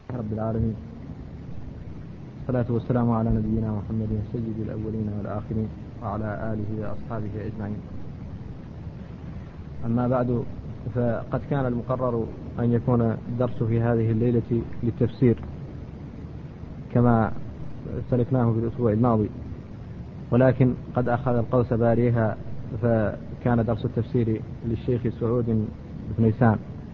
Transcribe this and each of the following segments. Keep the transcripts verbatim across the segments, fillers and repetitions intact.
رب العالمين، الصلاة والسلام على نبينا محمد سيد الأولين والآخرين وعلى آله وأصحابه أجمعين. أما بعد، فقد كان المقرر أن يكون الدرس في هذه الليلة للتفسير كما سلكناه في الأسبوع الماضي، ولكن قد أخذ القوس باريها فكان درس التفسير للشيخ سعود بن نيسان،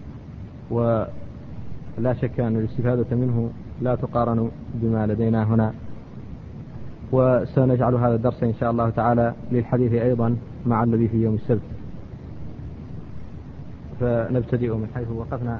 ولا شك أن الاستفادة منه لا تقارن بما لدينا هنا. وسنجعل هذا الدرس إن شاء الله تعالى للحديث أيضا مع الذي في يوم السبت، فنبتدئ من حيث وقفنا.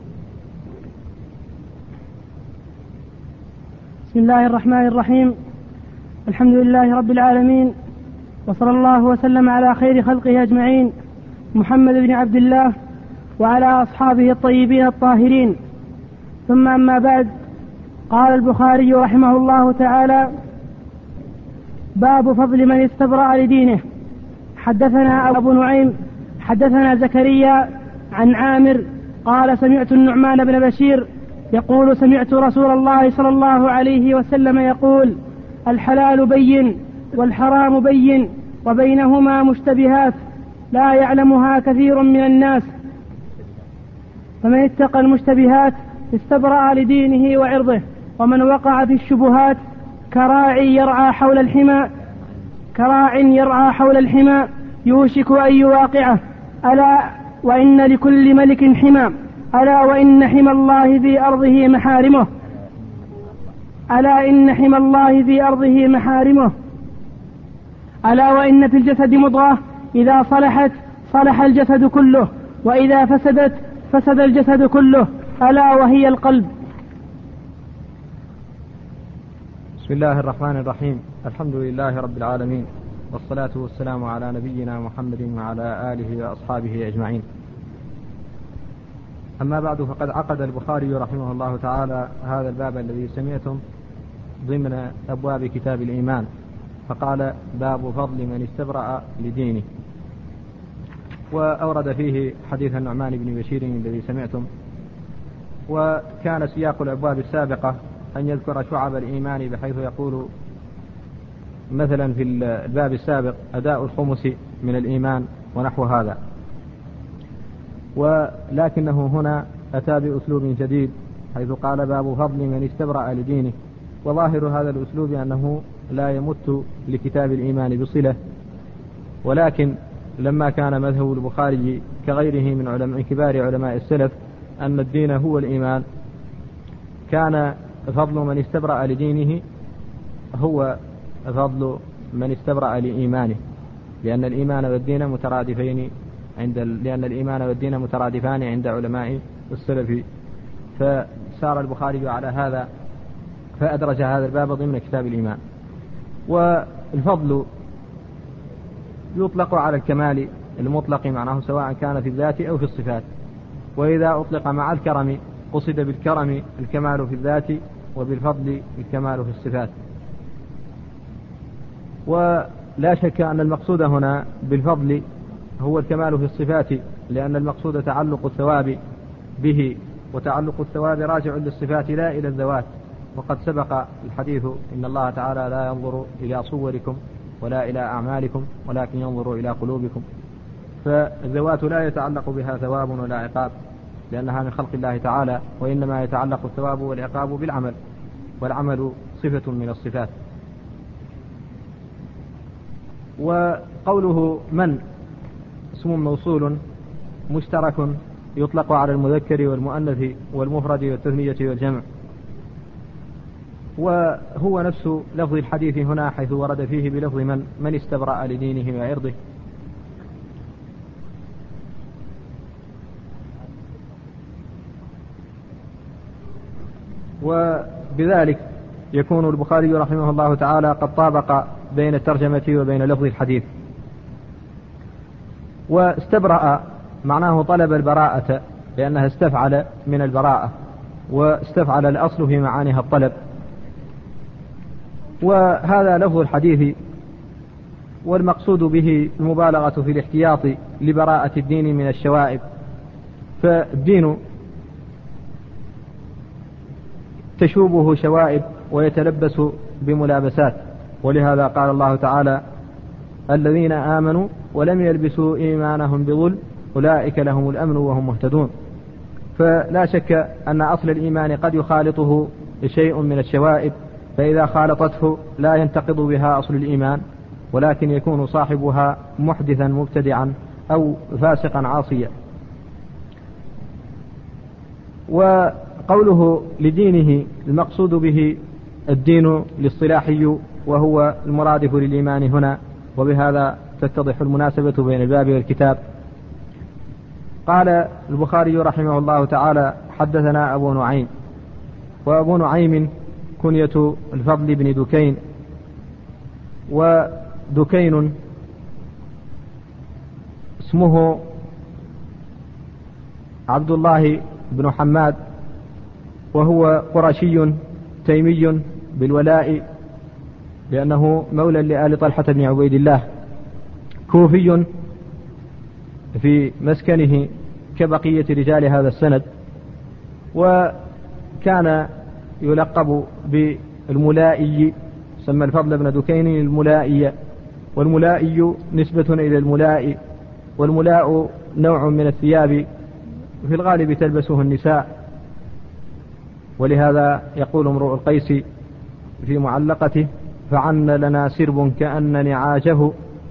بسم الله الرحمن الرحيم، الحمد لله رب العالمين، وصلى الله وسلم على خير خلقه أجمعين، محمد بن عبد الله وعلى أصحابه الطيبين الطاهرين، ثم أما بعد. قال البخاري رحمه الله تعالى: باب فضل من استبرأ لدينه. حدثنا أبو نعيم حدثنا زكريا عن عامر قال: سمعت النعمان بن بشير يقول: سمعت رسول الله صلى الله عليه وسلم يقول: الحلال بين والحرام بين وبينهما مشتبهات لا يعلمها كثير من الناس، فمن اتقى المشتبهات استبرأ لدينه وعرضه، ومن وقع في الشبهات كراعي يرعى حول الحمى كراع يرعى حول الحمى يوشك أن يواقعه. ألا وإن لكل ملك حمى، ألا وإن حمى الله في أرضه محارمه ألا إن حمى الله في أرضه محارمه ألا وإن في الجسد مضغة إذا صلحت صلح الجسد كله، وإذا فسدت فسد الجسد كله، ألا وهي القلب. بسم الله الرحمن الرحيم، الحمد لله رب العالمين، والصلاة والسلام على نبينا محمد وعلى آله وأصحابه أجمعين. أما بعد، فقد عقد البخاري رحمه الله تعالى هذا الباب الذي سمعتم ضمن أبواب كتاب الإيمان، فقال: باب فضل من استبرأ لدينه. وأورد فيه حديث النعمان بن بشير الذي سمعتم. وكان سياق الأبواب السابقة أن يذكر شعب الإيمان، بحيث يقول مثلا في الباب السابق: أداء الخمس من الإيمان ونحو هذا، ولكنه هنا أتى بأسلوب جديد حيث قال: باب فضل من استبرأ لدينه. وظاهر هذا الأسلوب أنه لا يمت لكتاب الإيمان بصلة، ولكن لما كان مذهب البخاري كغيره من علماء كبار علماء السلف أن الدين هو الإيمان، كان فضل من استبرأ لدينه هو فضل من استبرأ لإيمانه، لأن الإيمان والدين مترادفين عند لأن الإيمان والدين مترادفان عند علماء السلف. فسار البخاري على هذا فأدرج هذا الباب ضمن كتاب الإيمان. والفضل يطلق على الكمال المطلق معناه، سواء كان في الذات أو في الصفات. وإذا أطلق مع الكرم قصد بالكرم الكمال في الذات، وبالفضل الكمال في الصفات. ولا شك أن المقصود هنا بالفضل هو الكمال في الصفات، لأن المقصود تعلق الثواب به، وتعلق الثواب راجع للصفات لا إلى الذوات. وقد سبق الحديث: إن الله تعالى لا ينظر إلى صوركم ولا إلى أعمالكم ولكن ينظر إلى قلوبكم. فالذوات لا يتعلق بها ثواب ولا عقاب، لأنها من خلق الله تعالى، وإنما يتعلق الثواب والعقاب بالعمل، والعمل صفة من الصفات. وقوله من اسم موصول مشترك يطلق على المذكر والمؤنث والمفرد والتثنية والجمع، وهو نفس لفظ الحديث هنا حيث ورد فيه بلفظ من من استبرأ لدينه وعرضه. وبذلك يكون البخاري رحمه الله تعالى قد طابق بين الترجمة وبين لفظ الحديث. واستبرأ معناه طلب البراءة، لأنها استفعل من البراءة، واستفعل الأصل في معانيها الطلب. وهذا لفظ الحديث، والمقصود به المبالغة في الاحتياط لبراءة الدين من الشوائب. فالدين تشوبه شوائب ويتلبس بملابسات. ولهذا قال الله تعالى: الذين آمنوا ولم يلبسوا إيمانهم بظلم أولئك لهم الأمن وهم مهتدون. فلا شك أن أصل الإيمان قد يخالطه شيء من الشوائب، فإذا خالطته لا ينتقض بها أصل الإيمان، ولكن يكون صاحبها محدثا مبتدعا أو فاسقا عاصيا. وقوله لدينه المقصود به الدين الاصطلاحي وهو المرادف للإيمان هنا، وبهذا تتضح المناسبة بين الباب والكتاب. قال البخاري رحمه الله تعالى: حدثنا أبو نعيم. وأبو نعيم كنية الفضل بن دكين، ودكين اسمه عبد الله بن حماد، وهو قرشي تيمي بالولاء لأنه مولى لآل طلحة بن عبيد الله، كوفي في مسكنه كبقية رجال هذا السند، وكان يلقب بالملائي، سمى الفضل بن دكين الملائي، والملائي نسبة إلى الملاء، والملاء نوع من الثياب في الغالب تلبسه النساء. ولهذا يقول امرؤ القيس في معلقته: فعن لنا سرب كأن نعاجه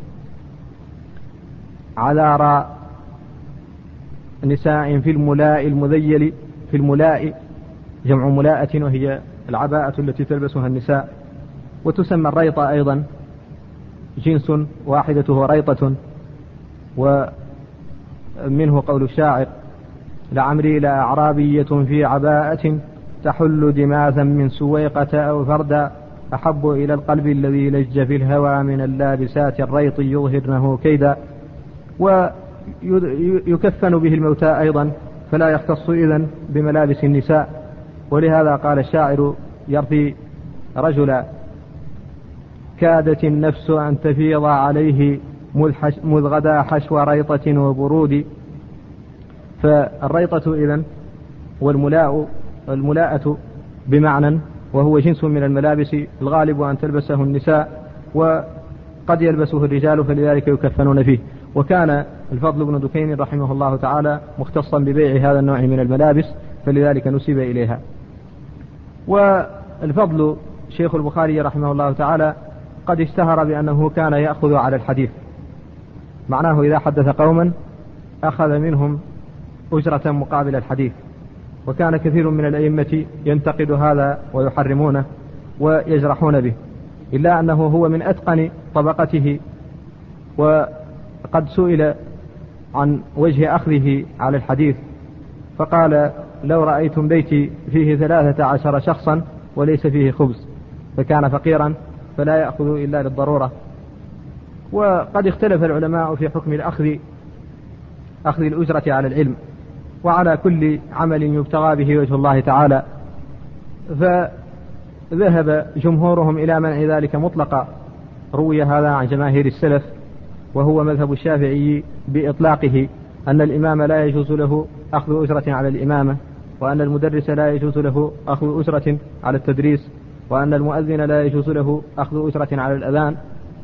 عذار نساء في الملاء المذيل. في الملاء جمع ملاءة، وهي العباءة التي تلبسها النساء. وتسمى الريطة أيضا، جنس واحدته ريطة. ومنه قول الشاعر: لعمري لأعرابية في عباءة تحل دماثا من سويقة أو فردا أحب إلى القلب الذي لج في الهوى من اللابسات الريط يظهرنه كيدا. ويكفن به الموتى أيضا، فلا يختص إذن بملابس النساء. ولهذا قال الشاعر يرثي رجلا: كادت النفس أن تفيض عليه مذ غدا حشو ريطة وبرود. فالريطة إذن والملاء الملاءة بمعنى، وهو جنس من الملابس الغالب أن تلبسه النساء، وقد يلبسه الرجال، فلذلك يكفنون فيه. وكان الفضل بن دكين رحمه الله تعالى مختصا ببيع هذا النوع من الملابس، فلذلك نسب إليها. والفضل شيخ البخاري رحمه الله تعالى قد اشتهر بأنه كان يأخذ على الحديث، معناه إذا حدث قوما أخذ منهم أجرة مقابل الحديث. وكان كثير من الأئمة ينتقد هذا ويحرمونه ويجرحون به، إلا أنه هو من أتقن طبقته. وقد سئل عن وجه أخذه على الحديث فقال: لو رأيتم بيتي فيه ثلاثة عشر شخصا وليس فيه خبز، فكان فقيرا فلا يأخذ إلا للضرورة. وقد اختلف العلماء في حكم الأخذ أخذ الأجرة على العلم، وعلى كل عمل يبتغى به وجه الله تعالى. فذهب جمهورهم إلى منع ذلك مطلقا. روي هذا عن جماهير السلف، وهو مذهب الشافعي بإطلاقه، أن الإمام لا يجوز له أخذ أجرة على الإمامة، وأن المدرس لا يجوز له أخذ أجرة على التدريس، وأن المؤذن لا يجوز له أخذ أجرة على الأذان.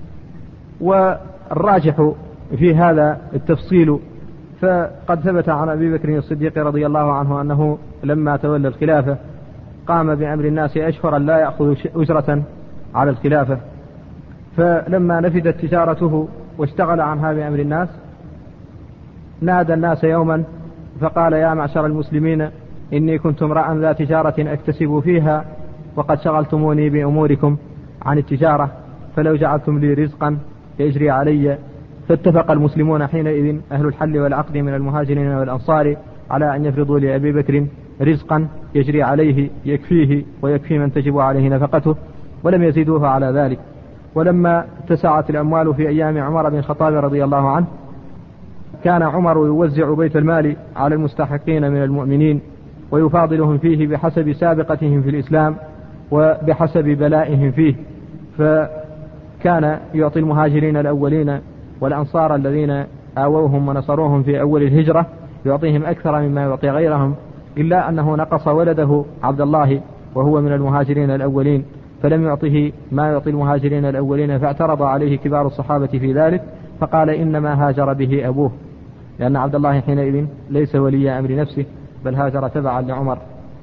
والراجح في هذا التفصيل، فقد ثبت عن أبي بكر الصديق رضي الله عنه أنه لما تولى الخلافة قام بأمر الناس أشهرا لا يأخذ أجرة على الخلافة، فلما نفدت تجارته واشتغل عنها بأمر الناس نادى الناس يوما فقال: يا معشر المسلمين، إني كنت امرأ ذا تجارة أكتسب فيها، وقد شغلتموني بأموركم عن التجارة، فلو جعلتم لي رزقا يجري علي. فاتفق المسلمون حينئذ أهل الحل والعقد من المهاجرين والأنصار على أن يفرضوا لأبي بكر رزقا يجري عليه يكفيه ويكفي من تجب عليه نفقته، ولم يزيدوه على ذلك. ولما اتسعت الأموال في أيام عمر بن الخطاب رضي الله عنه كان عمر يوزع بيت المال على المستحقين من المؤمنين، ويفاضلهم فيه بحسب سابقتهم في الإسلام وبحسب بلائهم فيه. فكان يعطي المهاجرين الأولين والأنصار الذين آووهم ونصروهم في أول الهجرة يعطيهم أكثر مما يعطي غيرهم، إلا أنه نقص ولده عبد الله وهو من المهاجرين الأولين، فلم يعطه ما يعطي المهاجرين الأولين، فاعترض عليه كبار الصحابة في ذلك، فقال إنما هاجر به أبوه، لأن عبد الله حينئذ ليس ولي أمر نفسه بل هاجر تبعا لعمر.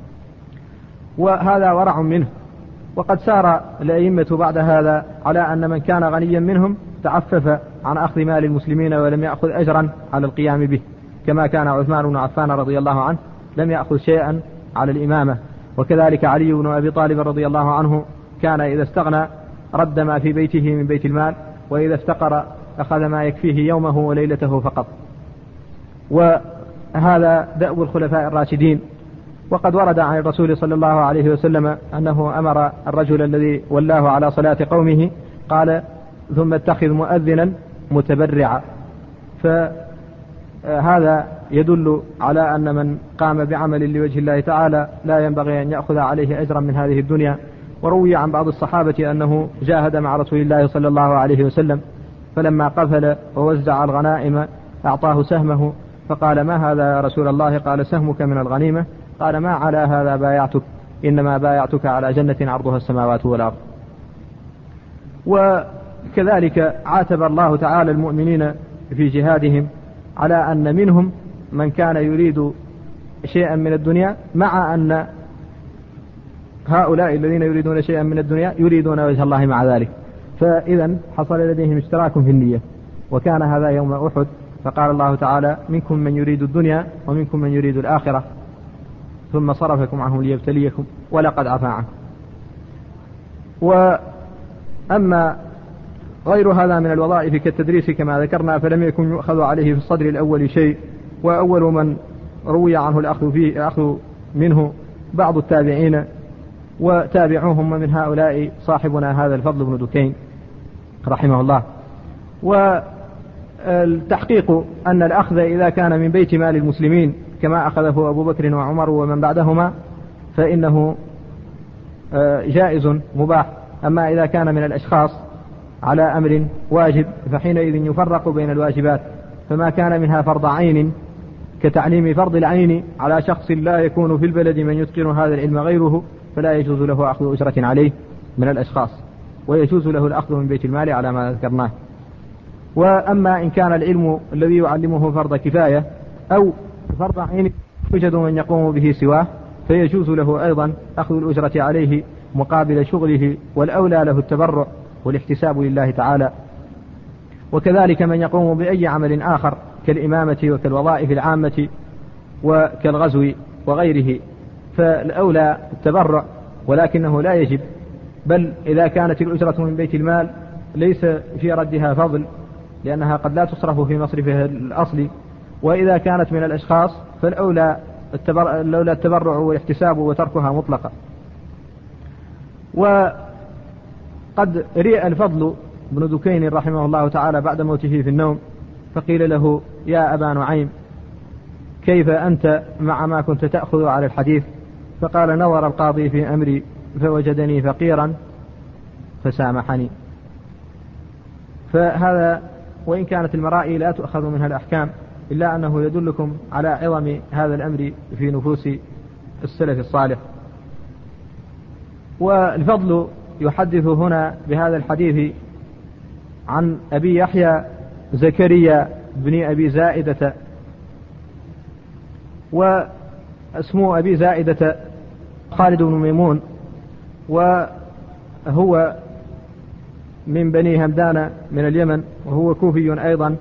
وهذا ورع منه. وقد سار الأئمة بعد هذا على أن من كان غنيا منهم تعفف عن أخذ مال المسلمين ولم يأخذ أجرا على القيام به، كما كان عثمان بن عفان رضي الله عنه لم يأخذ شيئا على الإمامة، وكذلك علي بن أبي طالب رضي الله عنه كان إذا استغنى رد ما في بيته من بيت المال، وإذا افتقر أخذ ما يكفيه يومه وليلته فقط. وهذا دأب الخلفاء الراشدين. وقد ورد عن الرسول صلى الله عليه وسلم أنه أمر الرجل الذي ولاه على صلاة قومه قال: ثم اتخذ مؤذنا متبرعا. فهذا يدل على أن من قام بعمل لوجه الله تعالى لا ينبغي أن يأخذ عليه أجرا من هذه الدنيا. وروي عن بعض الصحابة أنه جاهد مع رسول الله صلى الله عليه وسلم، فلما قفل ووزع الغنائم أعطاه سهمه، فقال: ما هذا يا رسول الله؟ قال: سهمك من الغنيمة. قال: ما على هذا بايعتك، إنما بايعتك على جنة عرضها السماوات والأرض. وكذلك عاتب الله تعالى المؤمنين في جهادهم على أن منهم من كان يريد شيئا من الدنيا، مع أن هؤلاء الذين يريدون شيئا من الدنيا يريدون وجه الله مع ذلك، فإذا حصل لديهم اشتراك في النية. وكان هذا يوم أحد، فقال الله تعالى: منكم من يريد الدنيا ومنكم من يريد الآخرة ثم صرفكم عنهم ليبتليكم ولقد عفا عنكم. وأما غير هذا من الوظائف كالتدريس كما ذكرنا فلم يكن يؤخذ عليه في الصدر الأول شيء، وأول من روي عنه الأخذ فيه الأخذ منه بعض التابعين وتابعوهم، من هؤلاء صاحبنا هذا الفضل بن دكين رحمه الله. والتحقيق أن الأخذ إذا كان من بيت مال المسلمين كما أخذه أبو بكر وعمر ومن بعدهما فإنه جائز مباح. أما إذا كان من الأشخاص على أمر واجب فحينئذ يفرق بين الواجبات، فما كان منها فرض عين كتعليم فرض العين على شخص لا يكون في البلد من يتقن هذا العلم غيره فلا يجوز له أخذ أجرة عليه من الأشخاص، ويجوز له الأخذ من بيت المال على ما ذكرناه. وأما إن كان العلم الذي يعلمه فرض كفاية أو فرض عين يوجد من يقوم به سواه فيجوز له أيضا أخذ الأجرة عليه مقابل شغله، والأولى له التبرع والاحتساب لله تعالى. وكذلك من يقوم بأي عمل آخر كالإمامة وكالوظائف العامة وكالغزو وغيره فالأولى التبرع، ولكنه لا يجب، بل إذا كانت الأجرة من بيت المال ليس في ردها فضل لأنها قد لا تصرف في مصرفها الأصلي، وإذا كانت من الأشخاص فالأولى التبرع, الأولى التبرع والاحتساب وتركها مطلقا. وقد رئ الفضل بن دكين رحمه الله تعالى بعد موته في النوم، فقيل له: يا أبا نعيم كيف أنت مع ما كنت تأخذ على الحديث؟ فقال: نظر القاضي في أمري فوجدني فقيرا فسامحني. فهذا وإن كانت المرائي لا تؤخذ منها الأحكام إلا أنه يدلكم على عظم هذا الأمر في نفوس السلف الصالح. والفضل يحدث هنا بهذا الحديث عن أبي يحيى زكريا بن أبي زائدة، واسمه أبي زائدة خالد بن ميمون، وهو من بني همدان من اليمن، وهو كوفي أيضا،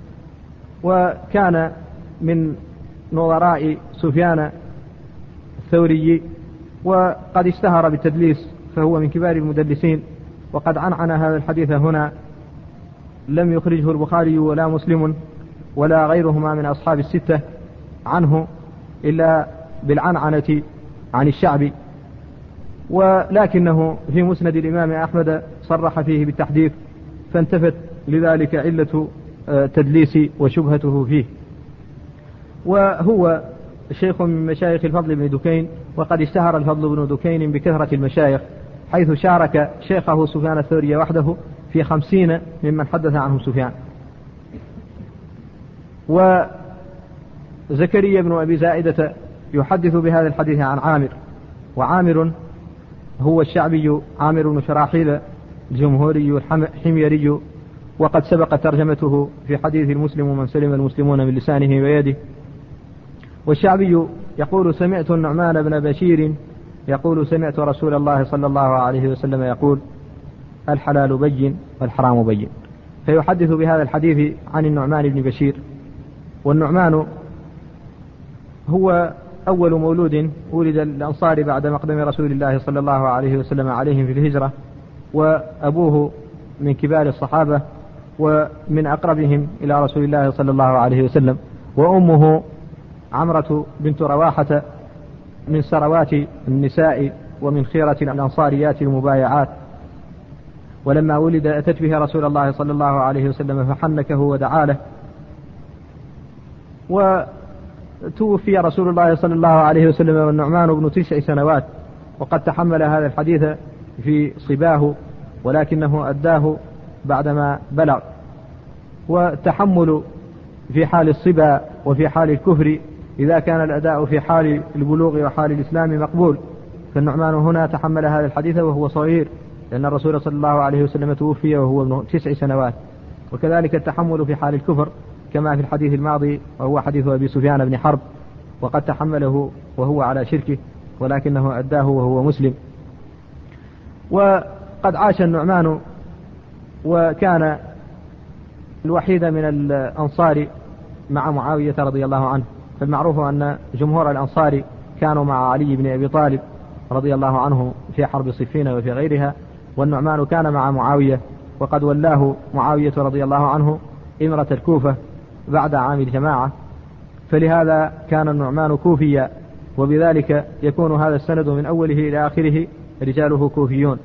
وكان من نظراء سفيان الثوري، وقد اشتهر بالتدليس فهو من كبار المدلسين. وقد عنعن هذا الحديث هنا، لم يخرجه البخاري ولا مسلم ولا غيرهما من أصحاب الستة عنه إلا بالعنعنة عن الشعبي، ولكنه في مسند الإمام أحمد صرح فيه بالتحديث، فانتفت لذلك علة تدليس وشبهته فيه. وهو شيخ من مشايخ الفضل بن دكين، وقد اشتهر الفضل بن دكين بكثرة المشايخ، حيث شارك شيخه سفيان الثوري وحده في خمسين ممن حدث عنه سفيان. وزكريا بن أبي زائدة يحدث بهذا الحديث عن عامر، وعامر هو الشعبي عامر بن شراحيل الجمهوري الحميري، وقد سبق ترجمته في حديث المسلم من سلم المسلمون من لسانه ويده. والشعبي يقول سمعت النعمان بن بشير يقول سمعت رسول الله صلى الله عليه وسلم يقول الحلال بين والحرام بين، فيحدث بهذا الحديث عن النعمان بن بشير. والنعمان هو أول مولود ولد الأنصار بعد مقدم رسول الله صلى الله عليه وسلم عليهم في الهجرة، وأبوه من كبار الصحابة ومن أقربهم إلى رسول الله صلى الله عليه وسلم، وأمه عمرة بنت رواحة من سروات النساء ومن خيرة الأنصاريات المبايعات. ولما ولد أتت به رسول الله صلى الله عليه وسلم فحنكه ودعا له، وتوفي رسول الله صلى الله عليه وسلم والنعمان ابن تسع سنوات، وقد تحمل هذا الحديث في صباه ولكنه أداه بعدما بلغ. والتحمل في حال الصبا وفي حال الكفر إذا كان الأداء في حال البلوغ وحال الإسلام مقبول، فالنعمان هنا تحمل هذا الحديث وهو صغير، لأن الرسول صلى الله عليه وسلم توفي وهو ابن تسع سنوات. وكذلك التحمل في حال الكفر كما في الحديث الماضي، وهو حديث أبي سفيان بن حرب، وقد تحمله وهو على شركه ولكنه أداه وهو مسلم. وقد عاش النعمان وكان الوحيد من الأنصار مع معاوية رضي الله عنه، فالمعروف أن جمهور الأنصار كانوا مع علي بن أبي طالب رضي الله عنه في حرب صفين وفي غيرها، والنعمان كان مع معاوية، وقد ولاه معاوية رضي الله عنه إمرة الكوفة بعد عام الجماعة، فلهذا كان النعمان كوفيا، وبذلك يكون هذا السند من أوله إلى آخره رجاله كوفيون.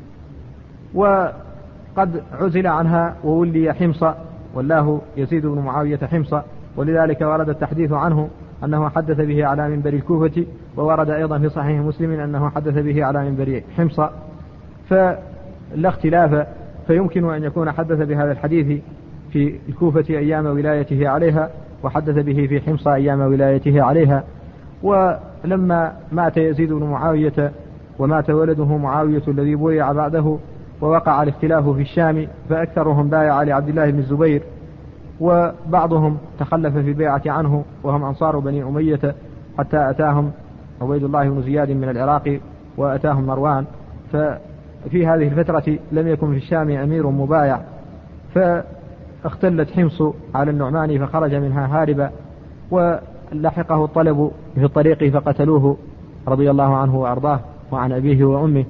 وقد عزل عنها وولي حمص، والله يزيد بن معاوية حمص، ولذلك ورد التحديث عنه أنه حدث به على منبر الكوفة، وورد أيضا في صحيح مسلم أنه حدث به على منبر حمص، فلا اختلاف، فيمكن أن يكون حدث بهذا الحديث في الكوفة أيام ولايته عليها، وحدث به في حمص أيام ولايته عليها. ولما مات يزيد بن معاوية ومات ولده معاوية الذي بويع بعده، ووقع الاختلاف في الشام، فأكثرهم بايع لعبد الله بن الزبير، وبعضهم تخلف في البيعة عنه وهم أنصار بني أمية، حتى أتاهم عبيد الله بن زياد من العراق وأتاهم مروان. ففي هذه الفترة لم يكن في الشام أمير مبايع، فاختلت حمص على النعمان فخرج منها هاربا، ولحقه الطلب في الطريق فقتلوه رضي الله عنه وأرضاه وعن أبيه وأمه.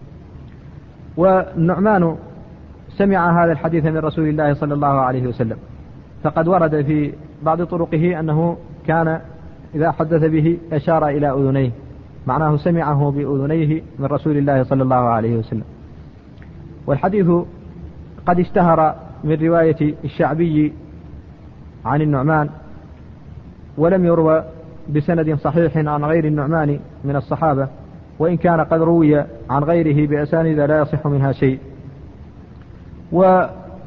والنعمان سمع هذا الحديث من رسول الله صلى الله عليه وسلم، فقد ورد في بعض طرقه أنه كان إذا حدث به أشار إلى أذنيه، معناه سمعه بأذنيه من رسول الله صلى الله عليه وسلم. والحديث قد اشتهر من رواية الشعبي عن النعمان، ولم يروى بسند صحيح عن غير النعمان من الصحابة، وإن كان قد روي عن غيره بأسانيد لا يصح منها شيء. وله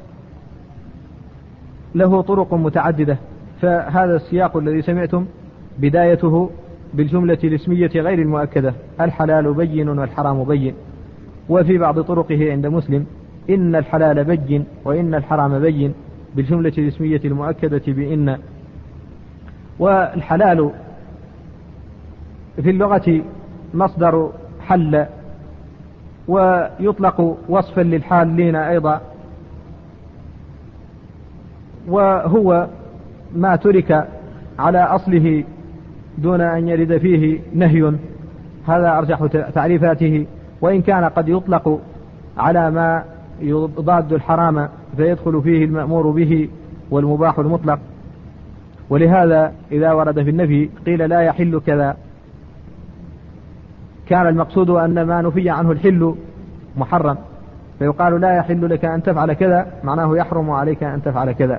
طرق متعددة، فهذا السياق الذي سمعتم بدايته بالجملة الاسمية غير المؤكدة الحلال بين والحرام بين، وفي بعض طرقه عند مسلم إن الحلال بين وإن الحرام بين بالجملة الاسمية المؤكدة بإن. والحلال في اللغة مصدر حل، ويطلق وصفا للحالين أيضا، وهو ما ترك على أصله دون أن يرد فيه نهي، هذا أرجح تعريفاته، وإن كان قد يطلق على ما يضاد الحرام فيدخل فيه المأمور به والمباح المطلق. ولهذا إذا ورد في النفي قيل لا يحل كذا، كان المقصود أن ما نفي عنه الحل محرم، فيقال لا يحل لك أن تفعل كذا، معناه يحرم عليك أن تفعل كذا.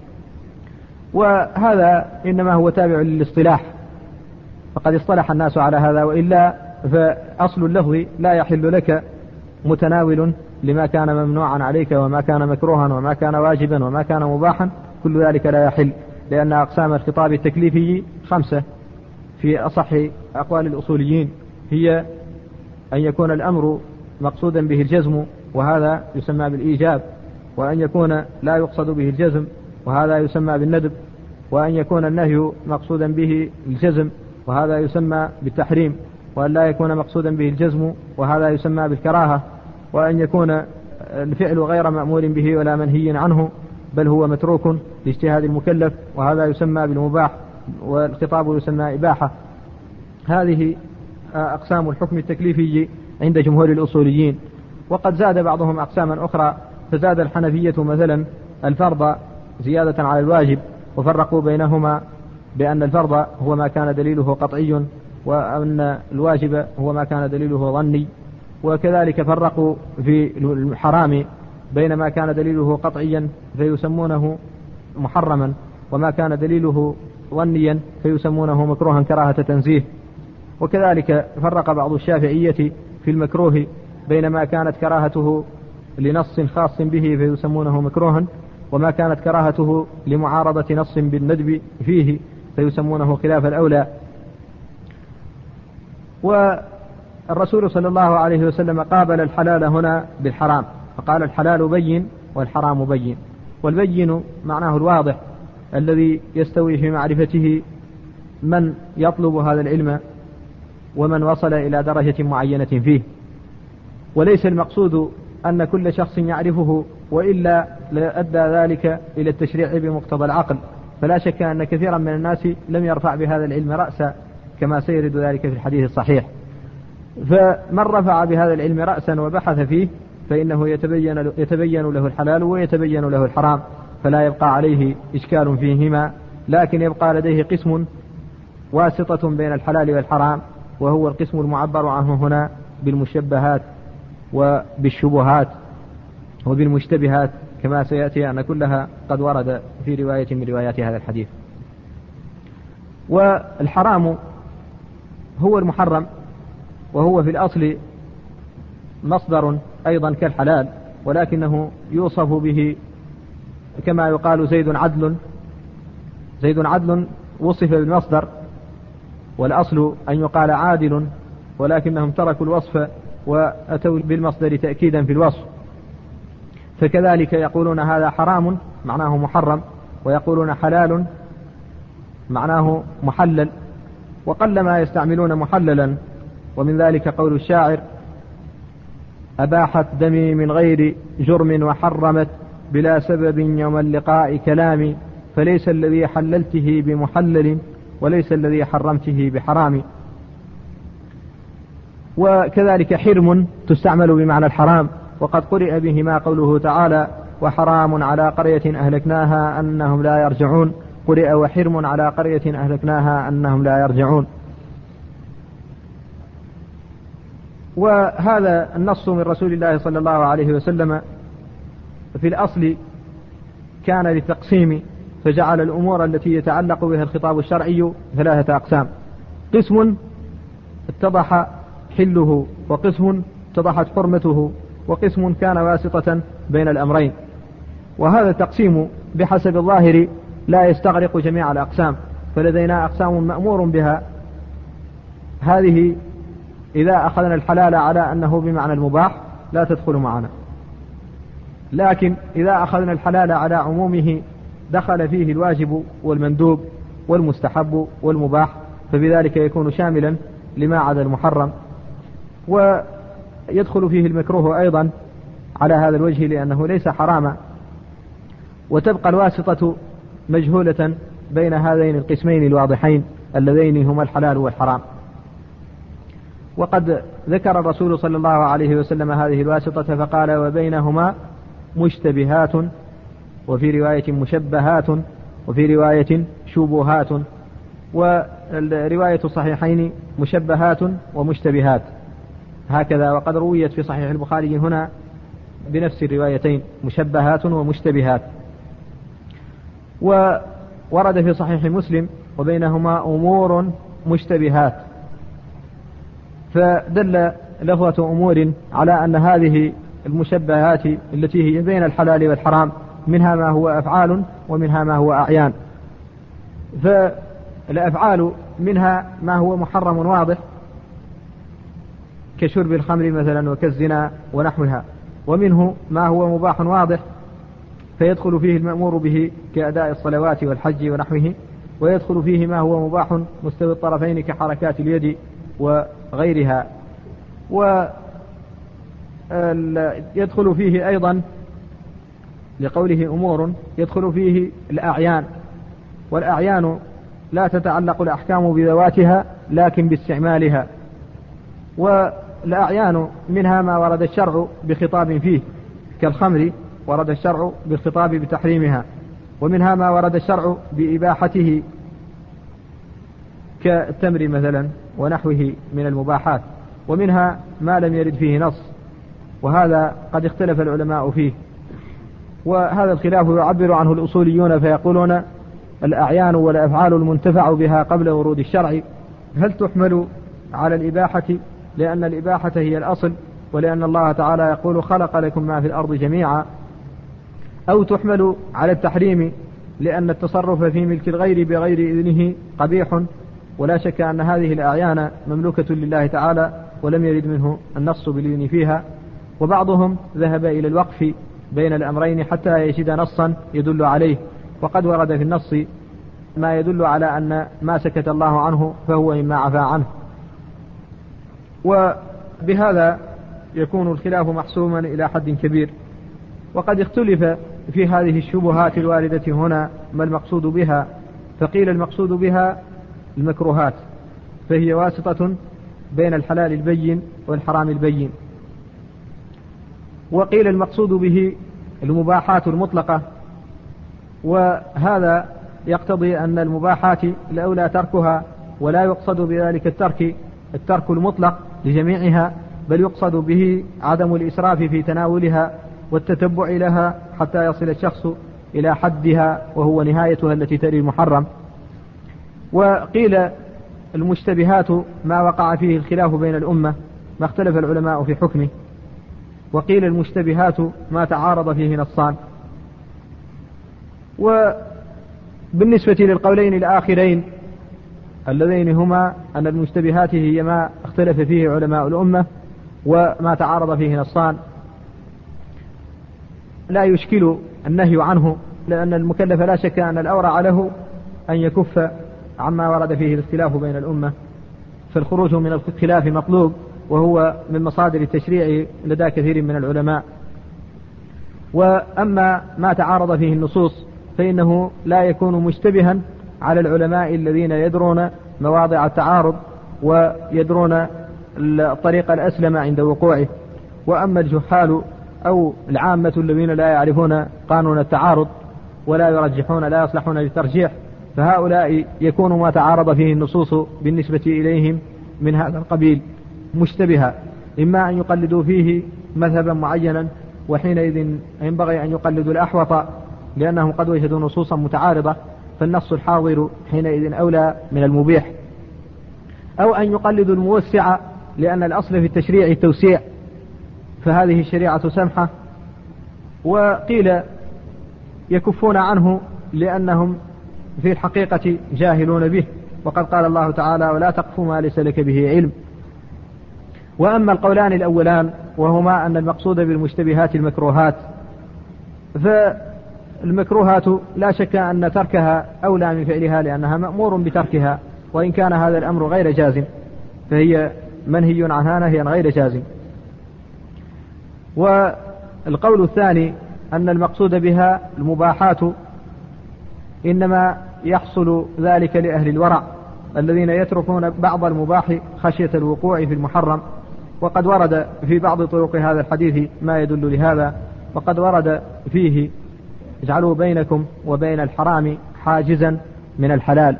وهذا إنما هو تابع للاصطلاح، فقد اصطلح الناس على هذا، وإلا فأصل اللفظ لا يحل لك متناول لما كان ممنوعا عليك وما كان مكروها وما كان واجبا وما كان مباحا، كل ذلك لا يحل، لأن أقسام الخطاب التكليفي خمسة في أصح أقوال الأصوليين، هي أن يكون الأمر مقصودا به الجزم وهذا يسمى بالإيجاب، وأن يكون لا يقصد به الجزم وهذا يسمى بالندب، وأن يكون النهي مقصودا به الجزم وهذا يسمى بالتحريم، وأن لا يكون مقصودا به الجزم وهذا يسمى بالكراهة، وأن يكون الفعل غير مأمور به ولا منهي عنه بل هو متروك لاجتهاد المكلف وهذا يسمى بالمباح، والخطاب يسمى إباحة. هذه أقسام الحكم التكليفي عند جمهور الأصوليين. وقد زاد بعضهم أقساما أخرى، فزاد الحنفية مثلا الفرض زيادة على الواجب، وفرقوا بينهما بأن الفرض هو ما كان دليله قطعي وأن الواجب هو ما كان دليله ظني. وكذلك فرقوا في الحرام بين ما كان دليله قطعيا فيسمونه محرما وما كان دليله ظنيا فيسمونه مكروها كراهة تنزيه. وكذلك فرق بعض الشافعية في المكروه بين ما كانت كراهته لنص خاص به فيسمونه مكروها وما كانت كراهته لمعارضة نص بالندب فيه فيسمونه خلاف الأولى. والرسول صلى الله عليه وسلم قابل الحلال هنا بالحرام فقال الحلال بين والحرام بين. والبين معناه الواضح الذي يستوي في معرفته من يطلب هذا العلم ومن وصل إلى درجة معينة فيه، وليس المقصود أن كل شخص يعرفه وإلا لأدى ذلك إلى التشريع بمقتضى العقل. فلا شك أن كثيرا من الناس لم يرفع بهذا العلم رأسا كما سيرد ذلك في الحديث الصحيح. فمن رفع بهذا العلم رأسا وبحث فيه فإنه يتبين, يتبين له الحلال ويتبين له الحرام فلا يبقى عليه إشكال فيهما، لكن يبقى لديه قسم واسطة بين الحلال والحرام وهو القسم المعبر عنه هنا بالمشبهات وبالشبهات وبالمشتبهات كما سيأتي أن كلها قد ورد في رواية من روايات هذا الحديث. والحرام هو المحرم وهو في الأصل مصدر أيضا كالحلال ولكنه يوصف به كما يقال زيد عدل. زيد عدل وصف بالمصدر والأصل أن يقال عادل ولكنهم تركوا الوصف وأتوا بالمصدر تأكيدا في الوصف. فكذلك يقولون هذا حرام معناه محرم ويقولون حلال معناه محلل وقلما يستعملون محللا. ومن ذلك قول الشاعر أباحت دمي من غير جرم وحرمت بلا سبب يوم اللقاء كلامي فليس الذي حللته بمحلل وليس الذي حرمته بحرام. وكذلك حرم تستعمل بمعنى الحرام وقد قرئ بهما قوله تعالى وحرام على قرية أهلكناها أنهم لا يرجعون، قرئ وحرم على قرية أهلكناها أنهم لا يرجعون. وهذا النص من رسول الله صلى الله عليه وسلم في الأصل كان للتقسيم فجعل الأمور التي يتعلق بها الخطاب الشرعي ثلاثة أقسام: قسم اتضح حله وقسم اتضحت حرمته وقسم كان واسطة بين الأمرين. وهذا التقسيم بحسب الظاهر لا يستغرق جميع الأقسام، فلدينا أقسام مأمور بها، هذه إذا أخذنا الحلال على أنه بمعنى المباح لا تدخل معنا، لكن إذا أخذنا الحلال على عمومه دخل فيه الواجب والمندوب والمستحب والمباح فبذلك يكون شاملا لما عدا المحرم. ويدخل فيه المكروه أيضا على هذا الوجه لأنه ليس حراما، وتبقى الواسطة مجهولة بين هذين القسمين الواضحين اللذين هما الحلال والحرام. وقد ذكر الرسول صلى الله عليه وسلم هذه الواسطة فقال وبينهما مشتبهات، وفي رواية مشبهات، وفي رواية شبهات، ورواية الصحيحين مشبهات ومشتبهات هكذا. وقد رويت في صحيح البخاري هنا بنفس الروايتين مشبهات ومشتبهات. وورد في صحيح مسلم وبينهما أمور مشتبهات، فدل لفظة أمور على أن هذه المشبهات التي هي بين الحلال والحرام منها ما هو أفعال ومنها ما هو أعيان. فالأفعال منها ما هو محرم واضح كشرب الخمر مثلا وكالزنا ونحوها. ومنه ما هو مباح واضح فيدخل فيه المأمور به كأداء الصلوات والحج ونحوه، ويدخل فيه ما هو مباح مستوي الطرفين كحركات اليد وغيرها. ويدخل فيه أيضا لقوله أمور يدخل فيه الأعيان، والأعيان لا تتعلق الأحكام بذواتها لكن باستعمالها. والأعيان منها ما ورد الشرع بخطاب فيه كالخمر ورد الشرع بالخطاب بتحريمها، ومنها ما ورد الشرع بإباحته كالتمر مثلا ونحوه من المباحات، ومنها ما لم يرد فيه نص، وهذا قد اختلف العلماء فيه. وهذا الخلاف يعبر عنه الأصوليون فيقولون الأعيان والأفعال المنتفع بها قبل ورود الشرع هل تحمل على الإباحة لأن الإباحة هي الأصل ولأن الله تعالى يقول خلق لكم ما في الأرض جميعا، أو تحمل على التحريم لأن التصرف في ملك الغير بغير إذنه قبيح، ولا شك أن هذه الأعيان مملوكة لله تعالى ولم يرد منه النص بالإذن فيها. وبعضهم ذهب إلى الوقف بين الأمرين حتى يجد نصا يدل عليه، وقد ورد في النص ما يدل على أن ما سكت الله عنه فهو مما عفى عنه. وبهذا يكون الخلاف محسوما إلى حد كبير. وقد اختلف في هذه الشبهات الواردة هنا ما المقصود بها، فقيل المقصود بها المكروهات فهي واسطة بين الحلال البين والحرام البين، وقيل المقصود به المباحات المطلقة، وهذا يقتضي أن المباحات الأولى تركها، ولا يقصد بذلك الترك الترك المطلق لجميعها، بل يقصد به عدم الإسراف في تناولها والتتبع لها حتى يصل الشخص إلى حدها وهو نهايتها التي تلي المحرم. وقيل المشتبهات ما وقع فيه الخلاف بين الأمة ما اختلف العلماء في حكمه، وقيل المشتبهات ما تعارض فيه نصان. وبالنسبة للقولين الآخرين اللذين هما أن المشتبهات هي ما اختلف فيه علماء الأمة وما تعارض فيه نصان، لا يشكل النهي عنه، لأن المكلف لا شك أن الأورع له أن يكف عما ورد فيه الاختلاف بين الأمة، فالخروج من الخلاف مطلوب وهو من مصادر التشريع لدى كثير من العلماء. وأما ما تعارض فيه النصوص فإنه لا يكون مشتبها على العلماء الذين يدرون مواضع التعارض ويدرون الطريق الأسلم عند وقوعه. وأما الجحال أو العامة الذين لا يعرفون قانون التعارض ولا يرجحون لا يصلحون للترجيح، فهؤلاء يكون ما تعارض فيه النصوص بالنسبة إليهم من هذا القبيل مشتبها، إما أن يقلدوا فيه مذهبا معينا، وحينئذ ينبغي أن يقلدوا الأحوط لأنهم قد وجدوا نصوصا متعارضة، فالنص الحاضر حينئذ أولى من المبيح، أو أن يقلدوا الموسع لأن الأصل في التشريع التوسيع، فهذه الشريعة سمحة. وقيل يكفون عنه لأنهم في الحقيقة جاهلون به، وقد قال الله تعالى ولا تقف ما ليس لك به علم. وأما القولان الأولان وهما أن المقصود بالمشتبهات المكروهات، فالمكروهات لا شك أن تركها أولى من فعلها لأنها مأمور بتركها، وإن كان هذا الأمر غير جازم فهي منهي عنها نهيا غير جازم. والقول الثاني أن المقصود بها المباحات، إنما يحصل ذلك لأهل الورع الذين يتركون بعض المباح خشية الوقوع في المحرم. وقد ورد في بعض طرق هذا الحديث ما يدل لهذا، وقد ورد فيه اجعلوا بينكم وبين الحرام حاجزا من الحلال،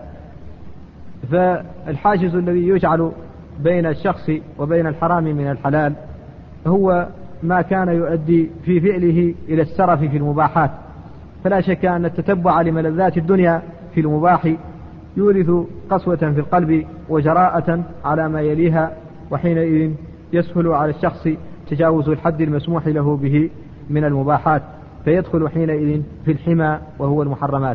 فالحاجز الذي يجعل بين الشخص وبين الحرام من الحلال هو ما كان يؤدي في فعله إلى السرف في المباحات. فلا شك أن التتبع لملذات الدنيا في المباح يورث قسوة في القلب وجراءة على ما يليها، وحينئذ يسهل على الشخص تجاوز الحد المسموح له به من المباحات، فيدخل حينئذ في الحمى وهو المحرمات.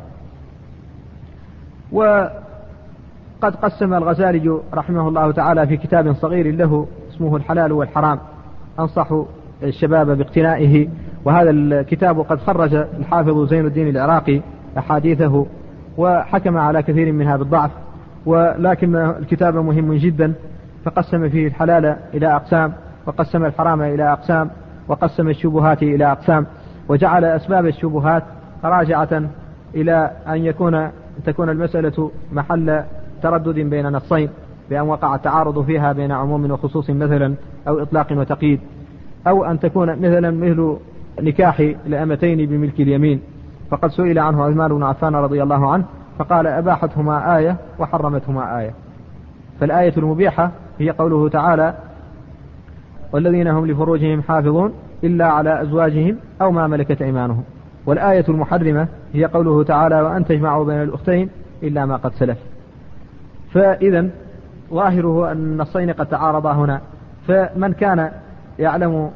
وقد قسم الغزالي رحمه الله تعالى في كتاب صغير له اسمه الحلال والحرام، أنصح الشباب باقتنائه. وهذا الكتاب قد خرج الحافظ زين الدين العراقي أحاديثه وحكم على كثير منها بالضعف، ولكن الكتاب مهم جدا، فقسم فيه الحلال إلى أقسام، وقسم الحرام إلى أقسام، وقسم الشبهات إلى أقسام، وجعل أسباب الشبهات راجعة إلى أن يكون تكون المسألة محل تردد بين نصين، بأن وقع التعارض فيها بين عموم وخصوص مثلا، أو إطلاق وتقييد، أو أن تكون مثلا مثل نكاح لأمتين بملك اليمين، فقد سئل عنه عثمان بن عفان رضي الله عنه فقال أباحتهما آية وحرمتهما آية. فالآية المبيحة هي قوله تعالى والذين هم لفروجهم حافظون إلا على أزواجهم أو ما ملكت أيمانهم، والآية المحرمة هي قوله تعالى وأن تجمعوا بين الأختين إلا ما قد سلف. فإذا ظاهره أن النصين قد تعارضا هنا، فمن كان يعلم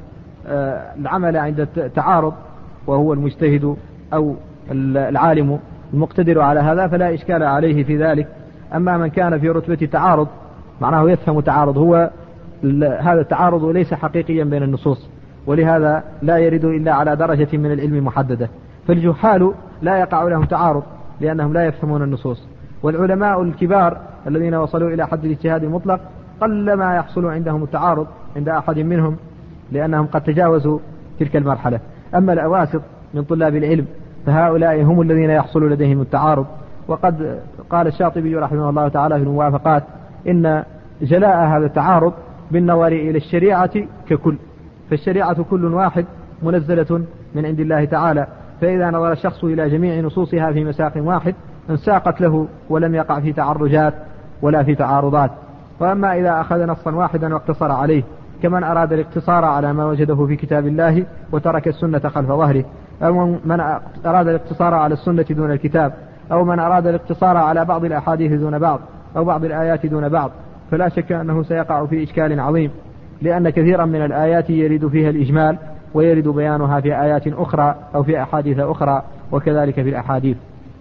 العمل عند التعارض وهو المجتهد أو العالم المقتدر على هذا فلا إشكال عليه في ذلك. أما من كان في رتبة التعارض معناه يفهم التعارض، هو هذا التعارض ليس حقيقيا بين النصوص، ولهذا لا يرد إلا على درجة من العلم محددة. فالجهال لا يقع لهم تعارض لأنهم لا يفهمون النصوص، والعلماء الكبار الذين وصلوا إلى حد الاجتهاد المطلق قل ما يحصل عندهم التعارض عند أحد منهم، لأنهم قد تجاوزوا تلك المرحلة. أما الأواسط من طلاب العلم فهؤلاء هم الذين يحصل لديهم التعارض. وقد قال الشاطبي رحمه الله تعالى في الموافقات إن جلاء هذا التعارض بالنظر إلى الشريعة ككل، فالشريعة كل واحد منزلة من عند الله تعالى، فإذا نظر الشخص إلى جميع نصوصها في مساق واحد انساقت له ولم يقع في تعرجات ولا في تعارضات. وأما إذا أخذ نصا واحدا واقتصر عليه كمن أراد الاقتصار على ما وجده في كتاب الله وترك السنة خلف ظهره، أو من أراد الاقتصار على السنة دون الكتاب، أو من أراد الاقتصار على بعض الأحاديث دون بعض أو بعض الآيات دون بعض، فلا شك أنه سيقع في إشكال عظيم، لأن كثيرا من الآيات يرد فيها الإجمال ويرد بيانها في آيات أخرى أو في أحاديث أخرى، وكذلك في الأحاديث.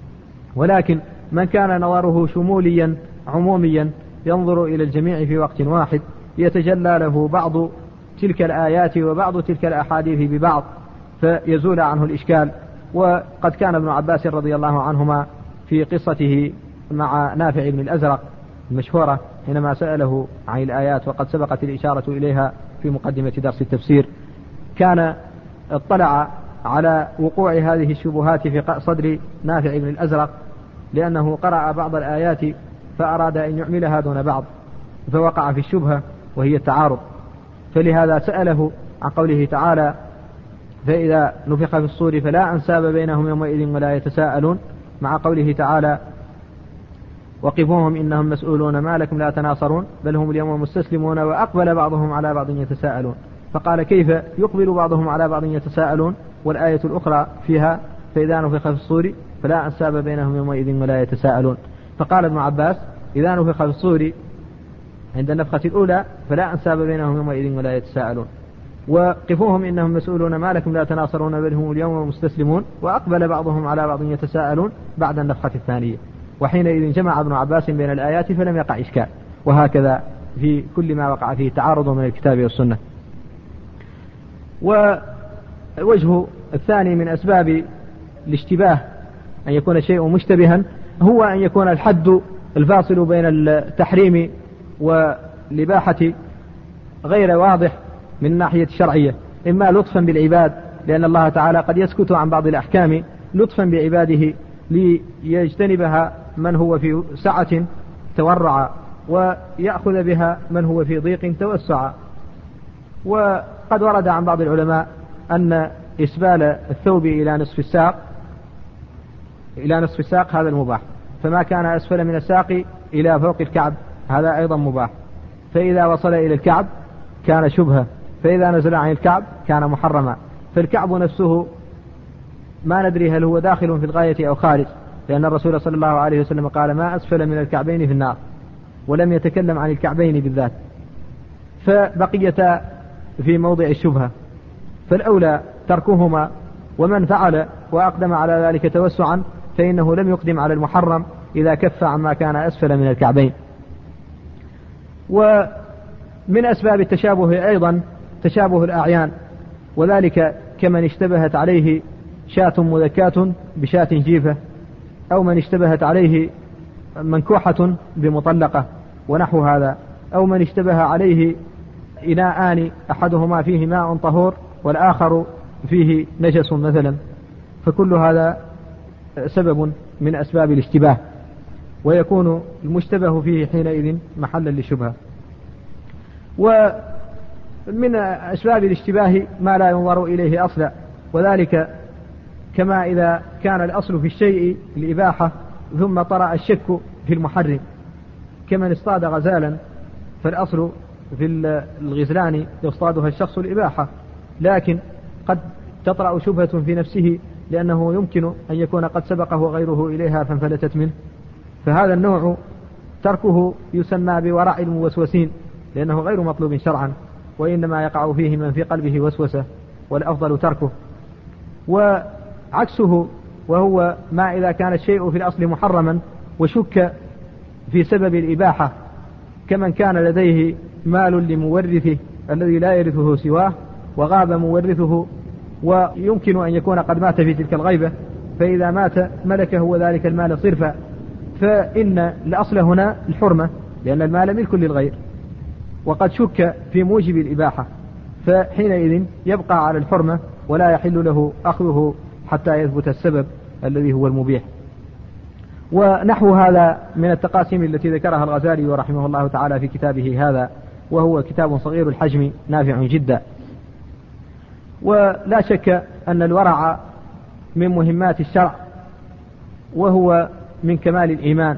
ولكن من كان نظره شموليا عموميا ينظر إلى الجميع في وقت واحد يتجلى له بعض تلك الآيات وبعض تلك الأحاديث ببعض فيزول عنه الإشكال. وقد كان ابن عباس رضي الله عنهما في قصته مع نافع بن الأزرق المشهورة حينما سأله عن الآيات وقد سبقت الإشارة إليها في مقدمة درس التفسير، كان اطلع على وقوع هذه الشبهات في صدر نافع بن الأزرق لأنه قرأ بعض الآيات فأراد أن يعملها دون بعض فوقع في الشبهة وهي التعارض، فلهذا سأله عن قوله تعالى فإذا نفخ في الصور فلا أنساب بينهم يومئذ ولا يتساءلون، مع قوله تعالى وقفوهم إنهم مسؤولون ما لكم لا تناصرون بل هم اليوم مستسلمون وأقبل بعضهم على بعض يتساءلون. فقال كيف يقبل بعضهم على بعض يتساءلون والآية الأخرى فيها فإذا نفخ في الصور فلا أنساب بينهم يومئذ ولا يتساءلون. فقال ابن عباس إذا نفخ في الصور عند النفخة الأولى فلا أنساب بينهم يومئذ ولا يتساءلون، وقفوهم إنهم مسؤولون ما لكم لا تناصرون بل هم اليوم مستسلمون وأقبل بعضهم على بعض يتساءلون بعد النفخة الثانية. وحينئذ جمع ابن عباس بين الآيات فلم يقع إشكال، وهكذا في كل ما وقع فيه تعارض من الكتاب والسنة. والوجه الثاني من أسباب الاشتباه أن يكون الشيء مشتبها هو أن يكون الحد الفاصل بين التحريم والإباحة غير واضح من ناحية الشرعية، إما لطفا بالعباد لأن الله تعالى قد يسكت عن بعض الأحكام لطفا بعباده ليجتنبها من هو في سعة تورع ويأخذ بها من هو في ضيق توسع. وقد ورد عن بعض العلماء أن إسبال الثوب إلى نصف الساق إلى نصف الساق هذا المباح، فما كان أسفل من الساق إلى فوق الكعب هذا أيضا مباح، فإذا وصل إلى الكعب كان شبهة، فإذا نزل عن الكعب كان محرما. فالكعب نفسه ما ندري هل هو داخل في الغاية أو خارج، لأن الرسول صلى الله عليه وسلم قال ما أسفل من الكعبين في النار، ولم يتكلم عن الكعبين بالذات، فبقيتا في موضع الشبهة، فالأولى تركهما، ومن فعل وأقدم على ذلك توسعا فإنه لم يقدم على المحرم إذا كف عما كان أسفل من الكعبين. من أسباب التشابه أيضا تشابه الأعيان، وذلك كمن اشتبهت عليه شاة مذكاة بشاة جيفة، أو من اشتبهت عليه منكوحة بمطلقة ونحو هذا، أو من اشتبه عليه إناءان أحدهما فيه ماء طهور والآخر فيه نجس مثلا، فكل هذا سبب من أسباب الاشتباه، ويكون المشتبه فيه حينئذ محلا للشبهة. ومن أسباب الاشتباه ما لا ينظر إليه أصلا، وذلك كما إذا كان الأصل في الشيء الإباحة ثم طرأ الشك في المحرم، كمن اصطاد غزالا فالأصل في الغزلان يصطادها الشخص الإباحة، لكن قد تطرأ شبهة في نفسه لأنه يمكن أن يكون قد سبقه غيره إليها فانفلتت منه، فهذا النوع تركه يسمى بورع الموسوسين، لأنه غير مطلوب شرعا، وإنما يقع فيه من في قلبه وسوسة، والأفضل تركه. وعكسه وهو ما إذا كان الشيء في الأصل محرما وشك في سبب الإباحة، كمن كان لديه مال لمورثه الذي لا يرثه سواه وغاب مورثه، ويمكن أن يكون قد مات في تلك الغيبة، فإذا مات ملكه وذلك المال صرفا، فإن الأصل هنا الحرمة، لأن المال ملك للغير، وقد شك في موجب الإباحة، فحينئذ يبقى على الحرمة ولا يحل له أخذه حتى يثبت السبب الذي هو المبيح. ونحو هذا من التقاسيم التي ذكرها الغزالي رحمه الله تعالى في كتابه هذا، وهو كتاب صغير الحجم نافع جدا. ولا شك أن الورع من مهمات الشرع، وهو من كمال الإيمان،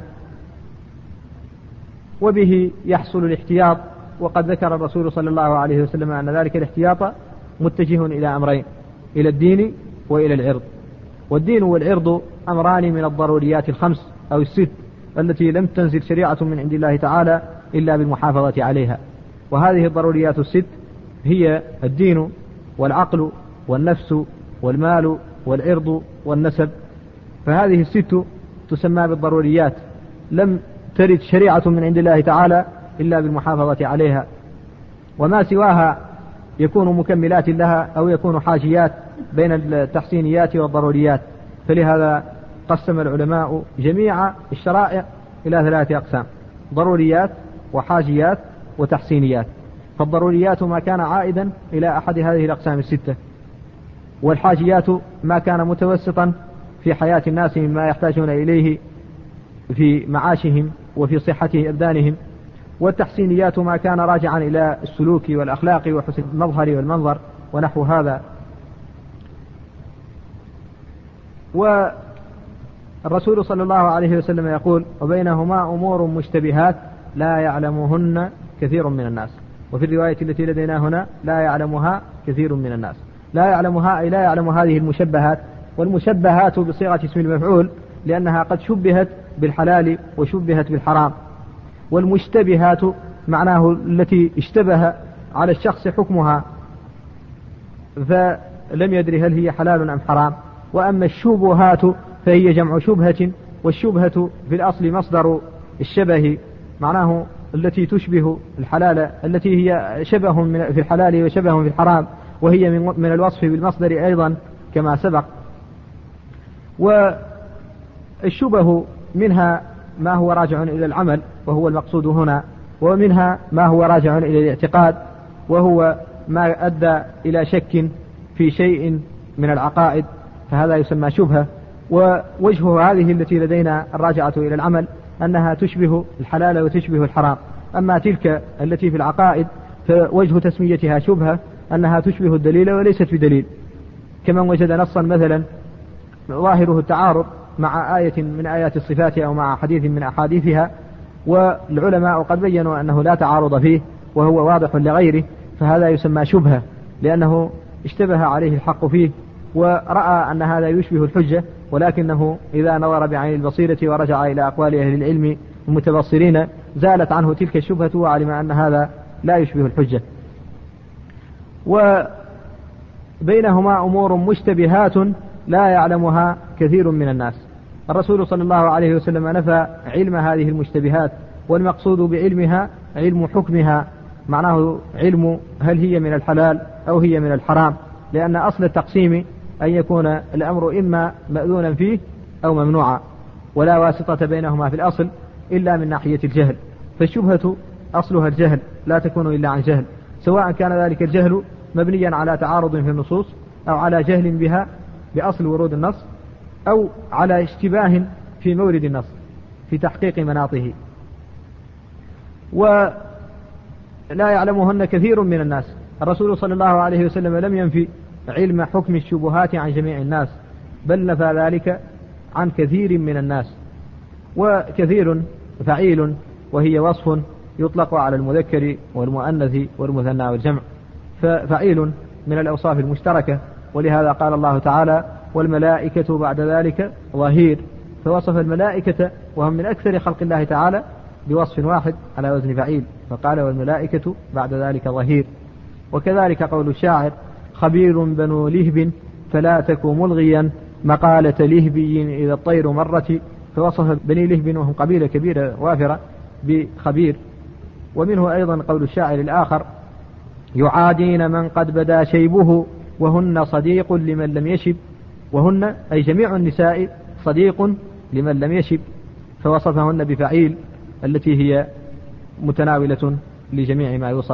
وبه يحصل الاحتياط، وقد ذكر الرسول صلى الله عليه وسلم أن ذلك الاحتياط متجه إلى أمرين: إلى الدين وإلى العرض. والدين والعرض أمران من الضروريات الخمس أو الست التي لم تنزل شريعة من عند الله تعالى إلا بالمحافظة عليها، وهذه الضروريات الست هي الدين والعقل والنفس والمال والعرض والنسب، فهذه الست تسمى بالضروريات، لم ترد شريعة من عند الله تعالى إلا بالمحافظة عليها، وما سواها يكون مكملات لها أو يكون حاجيات بين التحسينيات والضروريات. فلهذا قسم العلماء جميع الشرائع إلى ثلاثة أقسام: ضروريات وحاجيات وتحسينيات. فالضروريات ما كان عائدا إلى أحد هذه الأقسام الستة، والحاجيات ما كان متوسطا في حياة الناس مما يحتاجون إليه في معاشهم وفي صحة أبدانهم، والتحسينيات ما كان راجعا إلى السلوك والأخلاق وحسن المظهر والمنظر ونحو هذا. والرسول صلى الله عليه وسلم يقول: وبينهما أمور مشتبهات لا يعلمهن كثير من الناس. وفي الرواية التي لدينا هنا: لا يعلمها كثير من الناس. لا يعلمها أي لا يعلم هذه المشبهات، والمشبهات بصيغة اسم المفعول لأنها قد شبهت بالحلال وشبهت بالحرام. والمشتبهات معناه التي اشتبه على الشخص حكمها فلم يدري هل هي حلال أم حرام. وأما الشبهات فهي جمع شبهة، والشبهة في الأصل مصدر الشبه، معناه التي تشبه الحلال، التي هي شبه في الحلال وشبه في الحرام، وهي من الوصف بالمصدر أيضا كما سبق. والشبه منها ما هو راجع إلى العمل وهو المقصود هنا، ومنها ما هو راجع إلى الاعتقاد وهو ما أدى إلى شك في شيء من العقائد، فهذا يسمى شبهة. ووجه هذه التي لدينا الراجعة إلى العمل أنها تشبه الحلال وتشبه الحرام. أما تلك التي في العقائد فوجه تسميتها شبهة أنها تشبه الدليل وليست بدليل، كمن وجد نصا مثلا ظاهره التعارض مع آية من آيات الصفات أو مع حديث من أحاديثها، والعلماء قد بيّنوا أنه لا تعارض فيه وهو واضح لغيره، فهذا يسمى شبهة لأنه اشتبه عليه الحق فيه ورأى أن هذا يشبه الحجة، ولكنه إذا نظر بعين البصيرة ورجع إلى أقوال أهل العلم المتبصرين زالت عنه تلك الشبهة وعلم أن هذا لا يشبه الحجة. وبينهما أمور مشتبهات لا يعلمها كثير من الناس. الرسول صلى الله عليه وسلم نفى علم هذه المشتبهات، والمقصود بعلمها علم حكمها معناه علم هل هي من الحلال أو هي من الحرام، لأن أصل التقسيم أن يكون الأمر إما مأذونا فيه أو ممنوعا، ولا واسطة بينهما في الأصل إلا من ناحية الجهل، فالشبهة أصلها الجهل لا تكون إلا عن جهل، سواء كان ذلك الجهل مبنيا على تعارض في النصوص أو على جهل بها بأصل ورود النص أو على اشتباه في مورد النص في تحقيق مناطه، ولا يعلمهن كثير من الناس. الرسول صلى الله عليه وسلم لم ينفي علم حكم الشبهات عن جميع الناس، بل نفى ذلك عن كثير من الناس. وكثير فعيل، وهي وصف يطلق على المذكر والمؤنث والمثنى والجمع، ففعيل من الأوصاف المشتركة، ولهذا قال الله تعالى والملائكة بعد ذلك ظهير، فوصف الملائكة وهم من أكثر خلق الله تعالى بوصف واحد على وزن فعيل، فقال والملائكة بعد ذلك ظهير. وكذلك قول الشاعر خبير بنو لهب فلا تك ملغيا مقالة لهبي إذا الطير مرت، فوصف بني لهب وهم قبيلة كبيرة وافرة بخبير. ومنه أيضا قول الشاعر الآخر يعادين من قد بدا شيبه وهن صديق لمن لم يشب، وهن أي جميع النساء صديق لمن لم يشب، فوصفهن بفعيل التي هي متناولة لجميع ما يوصف.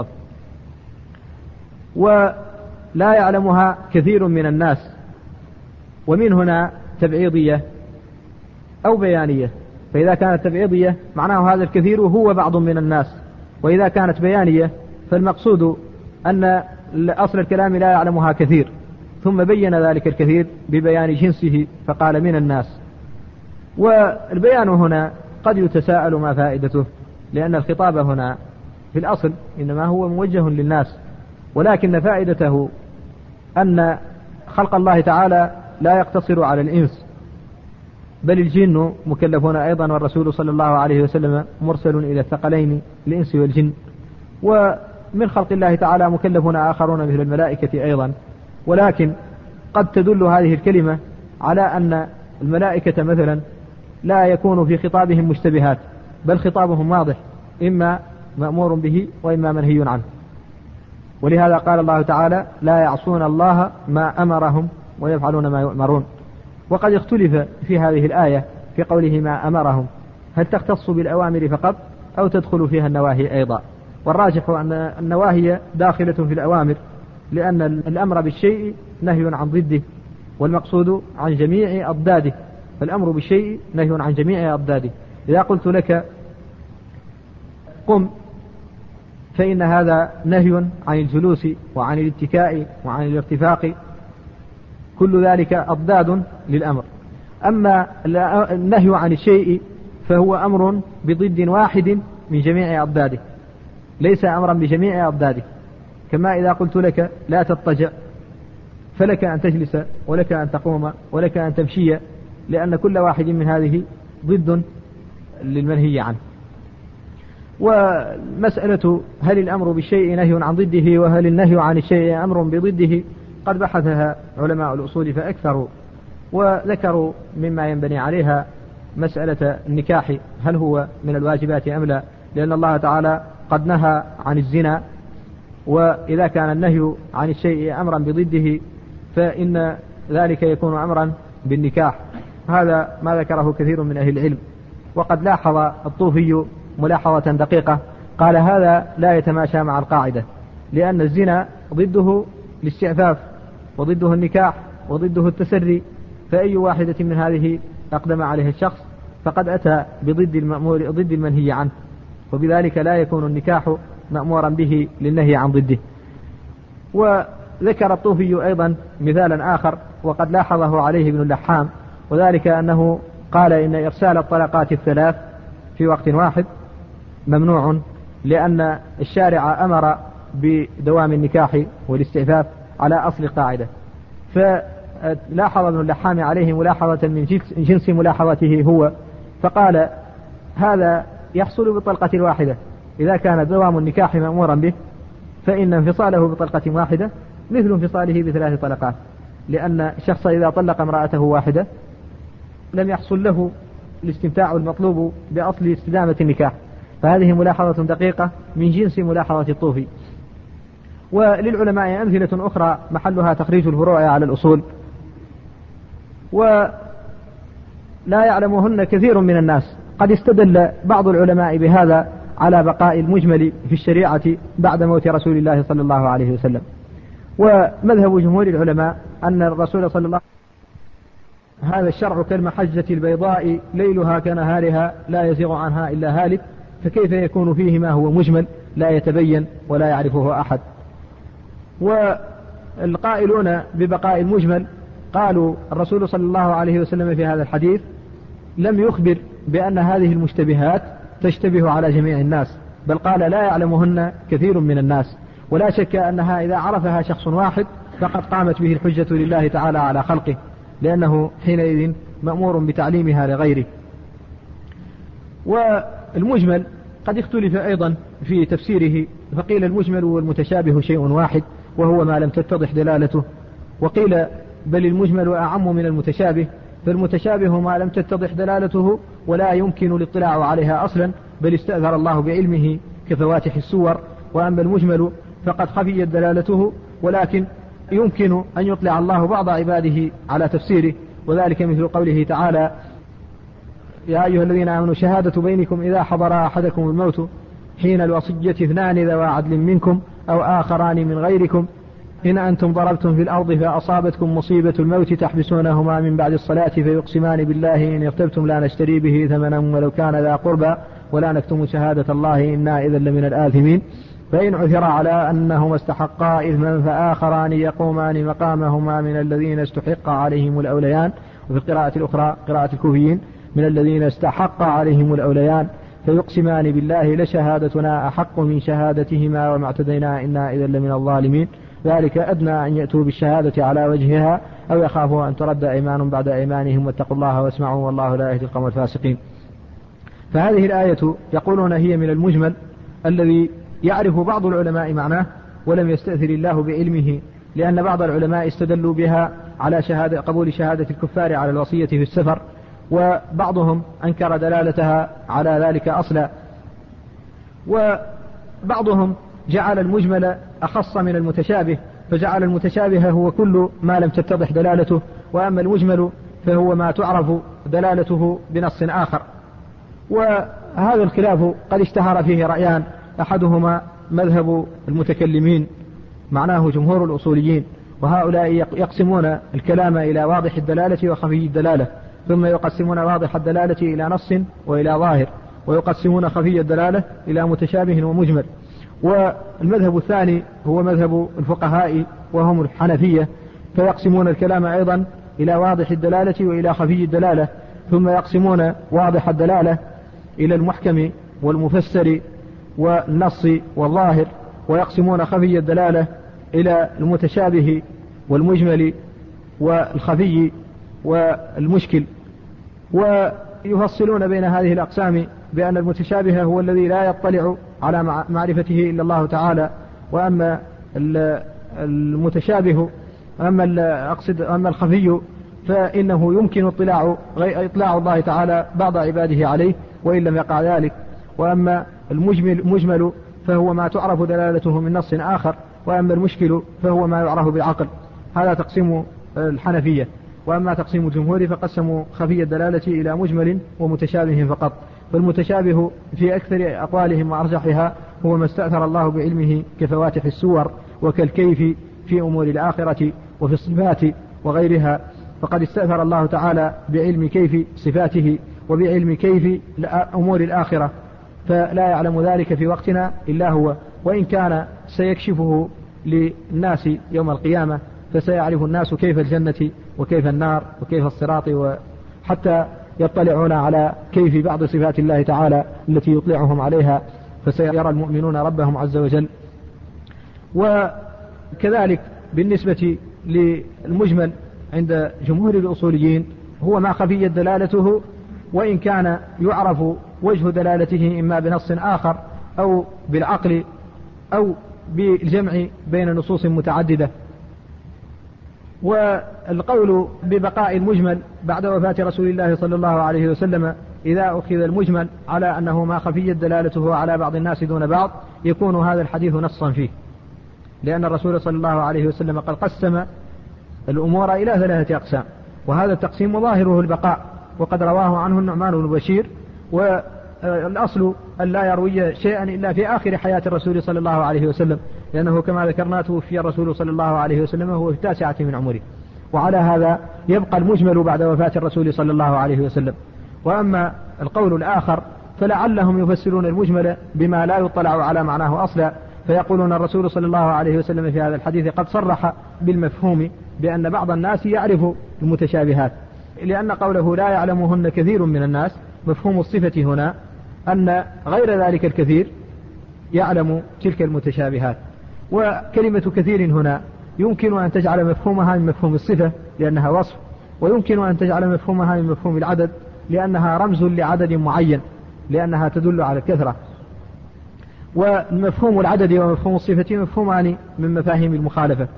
ولا يعلمها كثير من الناس، ومن هنا تبعيضية أو بيانية، فإذا كانت تبعيضية معناه هذا الكثير هو بعض من الناس، وإذا كانت بيانية فالمقصود أن أصل الكلام لا يعلمها كثير، ثم بين ذلك الكثير ببيان جنسه فقال من الناس. والبيان هنا قد يتساءل ما فائدته، لأن الخطاب هنا في الأصل إنما هو موجه للناس، ولكن فائدته أن خلق الله تعالى لا يقتصر على الإنس، بل الجن مكلفون أيضا، والرسول صلى الله عليه وسلم مرسل إلى الثقلين الإنس والجن. ومن خلق الله تعالى مكلفون آخرون مثل الملائكة أيضا، ولكن قد تدل هذه الكلمة على أن الملائكة مثلا لا يكون في خطابهم مشتبهات، بل خطابهم واضح، إما مأمور به وإما منهي عنه. ولهذا قال الله تعالى لا يعصون الله ما أمرهم ويفعلون ما يؤمرون. وقد اختلف في هذه الآية في قوله ما أمرهم، هل تختص بالأوامر فقط أو تدخل فيها النواهي أيضا؟ والراجح أن النواهي داخلة في الأوامر، لأن الأمر بالشيء نهي عن ضده، والمقصود عن جميع أضداده، فالأمر بالشيء نهي عن جميع أضداده. إذا قلت لك قم فإن هذا نهي عن الجلوس وعن الاتكاء وعن الارتفاق، كل ذلك أضداد للأمر. أما النهي عن الشيء فهو أمر بضد واحد من جميع أضداده، ليس أمرا بجميع أضداده. كما إذا قلت لك لا تضطجع، فلك أن تجلس ولك أن تقوم ولك أن تمشي، لأن كل واحد من هذه ضد للمنهي عنه. ومسألة هل الأمر بالشيء نهي عن ضده وهل النهي عن الشيء أمر بضده قد بحثها علماء الأصول فأكثروا، وذكروا مما ينبني عليها مسألة النكاح هل هو من الواجبات أم لا، لأن الله تعالى قد نهى عن الزنا، وإذا كان النهي عن الشيء أمرا بضده فإن ذلك يكون أمرا بالنكاح. هذا ما ذكره كثير من أهل العلم. وقد لاحظ الطوفي ملاحظة دقيقة، قال هذا لا يتماشى مع القاعدة، لأن الزنا ضده الاستعفاف وضده النكاح وضده التسري، فأي واحدة من هذه أقدم عليه الشخص فقد أتى بضد المأمور ضد المنهي عنه، وبذلك لا يكون النكاح مأمورا به للنهي عن ضده. وذكر الطوفي أيضا مثالا آخر وقد لاحظه عليه ابن اللحام، وذلك أنه قال إن إرسال الطلقات الثلاث في وقت واحد ممنوع، لأن الشارع أمر بدوام النكاح والاستعفاف على أصل قاعدة. فلاحظ ابن اللحام عليه ملاحظة من جنس ملاحظته هو، فقال هذا يحصل بالطلقة الواحدة، إذا كان دوام النكاح مأمورا به فإن انفصاله بطلقة واحدة مثل انفصاله بثلاث طلقات، لأن الشخص إذا طلق امرأته واحدة لم يحصل له الاستمتاع المطلوب بأصل استدامة النكاح، فهذه ملاحظة دقيقة من جنس ملاحظة الطوفي. وللعلماء أمثلة أخرى محلها تخريج الفروع على الأصول، ولا يعلمهن كثير من الناس. قد استدل بعض العلماء بهذا على بقاء المجمل في الشريعة بعد موت رسول الله صلى الله عليه وسلم. ومذهب جمهور العلماء أن الرسول صلى الله عليه وسلم هذا الشرع كالمحجة البيضاء ليلها كنهارها لا يزيغ عنها إلا هالك، فكيف يكون فيه ما هو مجمل لا يتبين ولا يعرفه أحد؟ والقائلون ببقاء المجمل قالوا الرسول صلى الله عليه وسلم في هذا الحديث لم يخبر بأن هذه المشتبهات تشتبه على جميع الناس، بل قال لا يعلمهن كثير من الناس. ولا شك أنها إذا عرفها شخص واحد فقد قامت به الحجة لله تعالى على خلقه، لأنه حينئذ مأمور بتعليمها لغيره. والمجمل قد اختلف أيضا في تفسيره، فقيل المجمل والمتشابه شيء واحد وهو ما لم تتضح دلالته، وقيل بل المجمل أعم من المتشابه، فالمتشابه ما لم تتضح دلالته ولا يمكن الاطلاع عليها أصلا، بل استأثر الله بعلمه كفواتح السور. وأما المجمل فقد خفيت دلالته ولكن يمكن أن يطلع الله بعض عباده على تفسيره، وذلك مثل قوله تعالى يا أيها الذين آمنوا شهادة بينكم إذا حضر أحدكم الموت حين الوصية اثنان ذوى عدل منكم أو آخران من غيركم إن أنتم ضربتم في الأرض فأصابتكم مصيبة الموت تحبسونهما من بعد الصلاة فيقسمان بالله إن ارتبتم لا نشتري به ثمنا ولو كان ذا قربى ولا نكتم شهادة الله إنا إذا لمن الآثمين. فإن عثر على أنهما استحقا إثما فآخران يقومان مقامهما من الذين استحق عليهم الأوليان. وفي القراءة الأخرى قراءة الكوفيين من الذين استحق عليهم الأوليان فيقسمان بالله لشهادتنا أحق من شهادتهما وما اعتدينا إنا إذا لمن الظالمين. ذلك أدنى أن يأتوا بالشهادة على وجهها أو يخافوا أن ترد أيمان بعد أيمانهم واتقوا الله واسمعوا والله لا يهدي القوم الفاسقين. فهذه الآية يقولون هي من المجمل الذي يعرف بعض العلماء معناه ولم يستأثر الله بعلمه، لأن بعض العلماء استدلوا بها على شهادة قبول شهادة الكفار على الوصية في السفر، وبعضهم أنكر دلالتها على ذلك أصلا، وبعضهم جعل المجمل أخص من المتشابه، فجعل المتشابه هو كل ما لم تتضح دلالته، وأما المجمل فهو ما تعرف دلالته بنص آخر. وهذا الخلاف قد اشتهر فيه رأيان، أحدهما مذهب المتكلمين معناه جمهور الأصوليين، وهؤلاء يقسمون الكلام إلى واضح الدلالة وخفي الدلالة، ثم يقسمون واضح الدلالة إلى نص وإلى ظاهر، ويقسمون خفي الدلالة إلى متشابه ومجمل. والمذهب الثاني هو مذهب الفقهاء وهم الحنفية، فيقسمون الكلام أيضا إلى واضح الدلالة وإلى خفي الدلالة، ثم يقسمون واضح الدلالة إلى المحكم والمفسر والنص والظاهر، ويقسمون خفي الدلالة إلى المتشابه والمجمل والخفي والمشكل. ويفصلون بين هذه الأقسام بأن المتشابه هو الذي لا يطلع على معرفته إلا الله تعالى، وأما المتشابه أما أقصد أما الخفي فإنه يمكن اطلاع إطلاع الله تعالى بعض عباده عليه وإن لم يقع ذلك. وأما المجمل مجمل فهو ما تعرف دلالته من نص آخر، وأما المشكل فهو ما يعرف بالعقل. هذا تقسيم الحنفية. وأما تقسيم الجمهور فقسموا خفي الدلالة إلى مجمل ومتشابه فقط. فالمتشابه في أكثر أقوالهم وأرجحها هو ما استأثر الله بعلمه كفواتح السور وكالكيف في أمور الآخرة وفي الصفات وغيرها، فقد استأثر الله تعالى بعلم كيف صفاته وبعلم كيف أمور الآخرة، فلا يعلم ذلك في وقتنا إلا هو، وإن كان سيكشفه للناس يوم القيامة، فسيعرف الناس كيف الجنة وكيف النار وكيف الصراط، وحتى يطلعون على كيف بعض صفات الله تعالى التي يطلعهم عليها، فسيرى المؤمنون ربهم عز وجل. وكذلك بالنسبة للمجمل عند جمهور الأصوليين هو ما خفيت دلالته، وإن كان يعرف وجه دلالته إما بنص آخر أو بالعقل أو بالجمع بين نصوص متعددة. والقول ببقاء المجمل بعد وفاة رسول الله صلى الله عليه وسلم إذا أخذ المجمل على أنه ما خفيت دلالته على بعض الناس دون بعض يكون هذا الحديث نصا فيه، لأن الرسول صلى الله عليه وسلم قد قسم الأمور إلى ثلاثة أقسام، وهذا التقسيم ظاهره البقاء، وقد رواه عنه النعمان بن بشير، والأصل أن لا يروي شيئا إلا في آخر حياة الرسول صلى الله عليه وسلم، لأنه كما ذكرنا توفي الرسول صلى الله عليه وسلم وهو في التاسعة من عمره، وعلى هذا يبقى المجمل بعد وفاة الرسول صلى الله عليه وسلم. وأما القول الآخر فلعلهم يفسرون المجمل بما لا يطلع على معناه أصلا، فيقولون الرسول صلى الله عليه وسلم في هذا الحديث قد صرح بالمفهوم بأن بعض الناس يعرف المتشابهات، لأن قوله لا يعلمهن كثير من الناس مفهوم الصفة هنا أن غير ذلك الكثير يعلم تلك المتشابهات. وكلمة كثير هنا يمكن أن تجعل مفهومها من مفهوم الصفة لأنها وصف، ويمكن أن تجعل مفهومها من مفهوم العدد لأنها رمز لعدد معين، لأنها تدل على الكثرة. ومفهوم العدد ومفهوم الصفة مفهومان من مفاهيم المخالفة.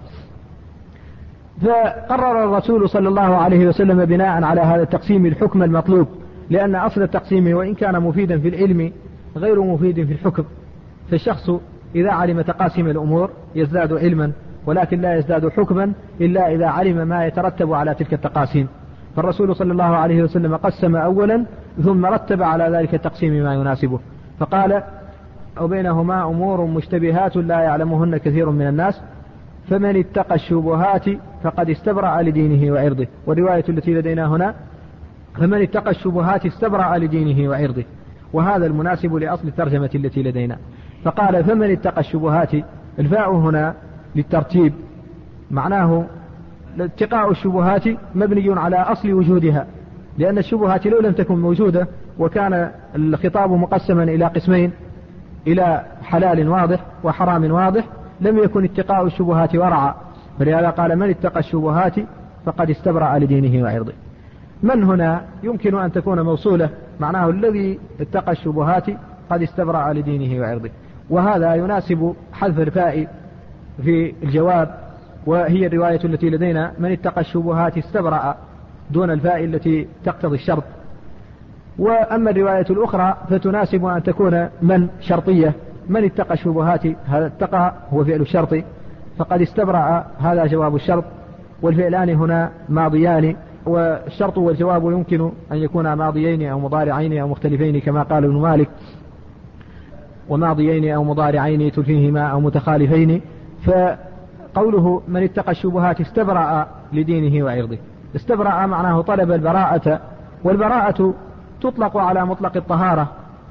فقرر الرسول صلى الله عليه وسلم بناء على هذا التقسيم الحكم المطلوب، لأن أصل التقسيم وإن كان مفيدا في العلم غير مفيد في الحكم، فالشخص إذا علم تقاسيم الأمور يزداد علما، ولكن لا يزداد حكما إلا إذا علم ما يترتب على تلك التقاسيم. فالرسول صلى الله عليه وسلم قسم أولا ثم رتب على ذلك التقسيم ما يناسبه، فقال وبينهما أمور مشتبهات لا يعلمهن كثير من الناس فمن اتقى الشبهات فقد استبرأ لدينه وعرضه. والرواية التي لدينا هنا فمن اتقى الشبهات استبرأ لدينه وعرضه، وهذا المناسب لأصل الترجمة التي لدينا. فقال فمن اتقى الشبهات، الفاء هنا للترتيب، معناه اتقاء الشبهات مبني على أصل وجودها، لأن الشبهات لو لم تكن موجودة وكان الخطاب مقسما إلى قسمين، إلى حلال واضح وحرام واضح، لم يكن اتقاء الشبهات ورعا، فلهذا قال من اتقى الشبهات فقد استبرأ لدينه وعرضه. من هنا يمكن أن تكون موصولة، معناه الذي اتقى الشبهات قد استبرأ لدينه وعرضه، وهذا يناسب حذف الفاء في الجواب، وهي الرواية التي لدينا من اتقى الشبهات استبرأ دون الفاء التي تقتضي الشرط. وأما الرواية الأخرى فتناسب أن تكون من شرطية، من اتقى الشبهات، هذا اتقى هو فعل الشرط، فقد استبرأ هذا جواب الشرط، والفعلان هنا ماضيان، والشرط والجواب يمكن أن يكونا ماضيين أو مضارعين أو مختلفين كما قال ابن مالك، وماضيين أو مضارعين تلفيهما أو متخالفين. فقوله من اتقى الشبهات استبرأ لدينه وعرضه، استبرأ معناه طلب البراءة، والبراءة تطلق على مطلق الطهارة،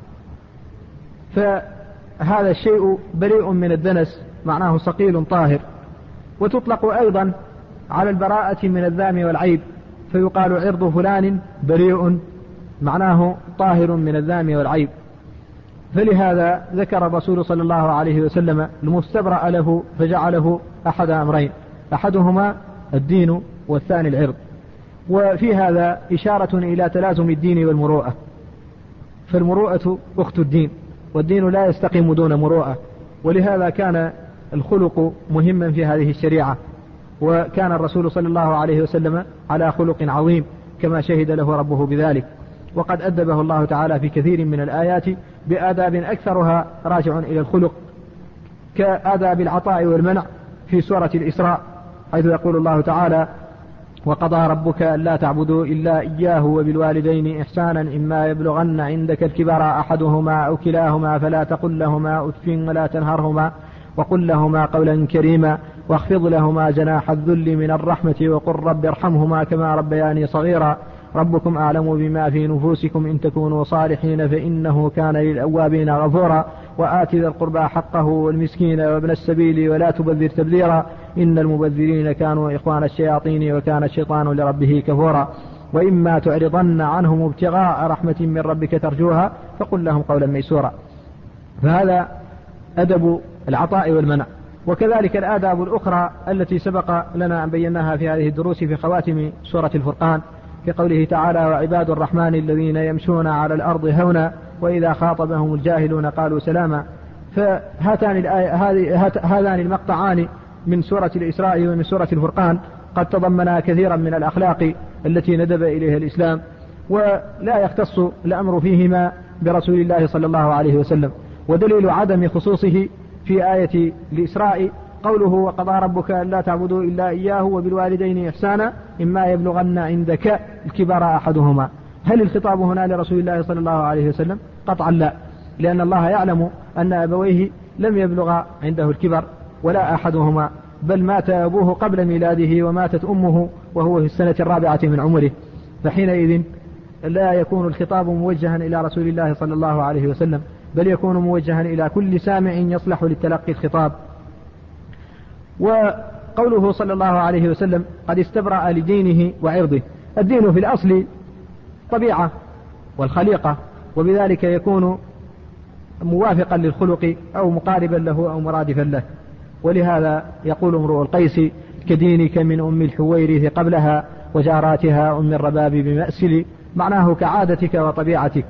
فهذا الشيء بريء من الدنس معناه صقيل طاهر، وتطلق أيضا على البراءة من الذام والعيب، فيقال عرض فلان بريء معناه طاهر من الذام والعيب. فلهذا ذكر الرسول صلى الله عليه وسلم المستبرأ له فجعله أحد أمرين، أحدهما الدين والثاني العرض. وفي هذا إشارة إلى تلازم الدين والمروءة، فالمروءة أخت الدين، والدين لا يستقيم دون مروءة، ولهذا كان الخلق مهما في هذه الشريعة، وكان الرسول صلى الله عليه وسلم على خلق عظيم كما شهد له ربه بذلك، وقد أدبه الله تعالى في كثير من الآيات بآداب أكثرها راجع إلى الخلق، كآداب العطاء والمنع في سورة الإسراء، حيث يقول الله تعالى وقضى ربك ألا تعبدوا إلا إياه وبالوالدين إحسانا إما يبلغن عندك الكبر أحدهما أو كلاهما فلا تقل لهما أف ولا تنهرهما وقل لهما قولا كريما واخفض لهما جناح الذل من الرحمة وقل رب ارحمهما كما ربياني صغيرا ربكم أعلم بما في نفوسكم إن تكونوا صالحين فإنه كان للأوابين غفورا وآت ذا القربى حقه والمسكين وابن السبيل ولا تبذر تبذيرا إن المبذرين كانوا إخوان الشياطين وكان الشيطان لربه كفورا وإما تعرضن عنهم ابتغاء رحمة من ربك ترجوها فقل لهم قولا ميسورا. فهذا أدب العطاء والمنع. وكذلك الآداب الأخرى التي سبق لنا أن بيناها في هذه الدروس في خواتم سورة الفرقان، في قوله تعالى وعباد الرحمن الذين يمشون على الأرض هونا وإذا خاطبهم الجاهلون قالوا سلاما. فهاتان الآية هذان المقطعان من سورة الإسراء ومن سورة الفرقان قد تضمنا كثيرا من الأخلاق التي ندب إليها الإسلام، ولا يختص الأمر فيهما برسول الله صلى الله عليه وسلم. ودليل عدم خصوصه في آية الإسراء قوله وقضى ربك ألا تعبدوا إلا إياه وبالوالدين إحسانا إما يبلغن عندك الكبر أحدهما. هل الخطاب هنا لرسول الله صلى الله عليه وسلم؟ قطعا لا، لأن الله يعلم أن أبويه لم يبلغ عنده الكبر ولا أحدهما، بل مات أبوه قبل ميلاده وماتت أمه وهو في السنة الرابعة من عمره، فحينئذ لا يكون الخطاب موجها إلى رسول الله صلى الله عليه وسلم، بل يكون موجها إلى كل سامع يصلح للتلقي الخطاب. وقوله صلى الله عليه وسلم قد استبرأ لدينه وعرضه، الدين في الأصل طبيعة والخليقة، وبذلك يكون موافقا للخلق أو مقاربا له أو مرادفا له. ولهذا يقول امرؤ القيس كدينك من أم الحويرث قبلها وجاراتها أم الرباب بمأسل، معناه كعادتك وطبيعتك.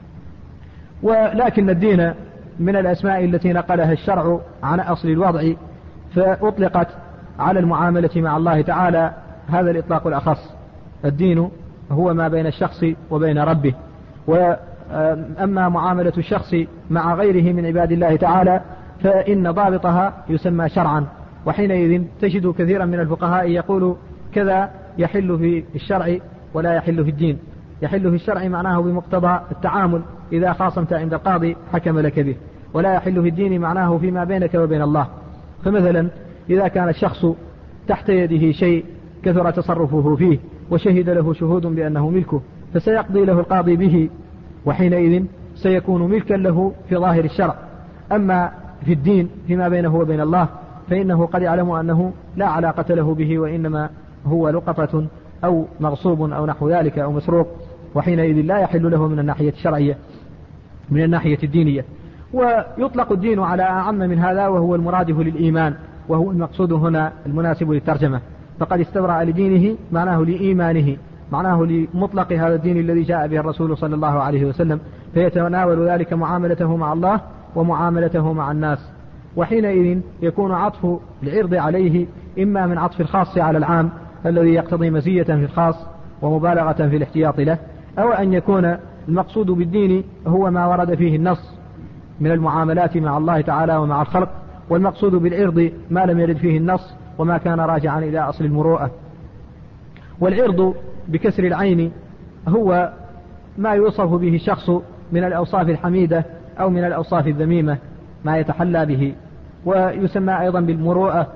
ولكن الدين من الأسماء التي نقلها الشرع عن أصل الوضع فأطلقت على المعاملة مع الله تعالى هذا الإطلاق الأخص. الدين هو ما بين الشخص وبين ربه، وأما معاملة الشخص مع غيره من عباد الله تعالى فإن ضابطها يسمى شرعا. وحينئذ تجد كثيرا من الفقهاء يقول كذا يحل في الشرع ولا يحل في الدين. يحل في الشرع معناه بمقتضى التعامل، إذا خاصمت عند القاضي حكم لك به، ولا يحل في الدين معناه فيما بينك وبين الله. فمثلا إذا كان الشخص تحت يده شيء كثر تصرفه فيه وشهد له شهود بأنه ملكه، فسيقضي له القاضي به، وحينئذ سيكون ملكا له في ظاهر الشرع. أما في الدين فيما بينه وبين الله فإنه قد يعلم أنه لا علاقة له به، وإنما هو لقطة أو مغصوب أو نحو ذلك أو مسروق، وحينئذ لا يحل له من الناحية الشرعية من الناحية الدينية. ويطلق الدين على أعم من هذا، وهو المرادف للإيمان، وهو المقصود هنا المناسب للترجمة. فقد استبرأ لدينه معناه لإيمانه، معناه لمطلق هذا الدين الذي جاء به الرسول صلى الله عليه وسلم، فيتناول ذلك معاملته مع الله ومعاملته مع الناس. وحينئذ يكون عطف العرض عليه إما من عطف الخاص على العام الذي يقتضي مزية في الخاص ومبالغة في الاحتياط له، أو أن يكون المقصود بالدين هو ما ورد فيه النص من المعاملات مع الله تعالى ومع الخلق، والمقصود بالعرض ما لم يرد فيه النص وما كان راجعا إلى أصل المروءة. والعرض بكسر العين هو ما يوصف به الشخص من الأوصاف الحميدة أو من الأوصاف الذميمة، ما يتحلى به، ويسمى أيضا بالمروءة.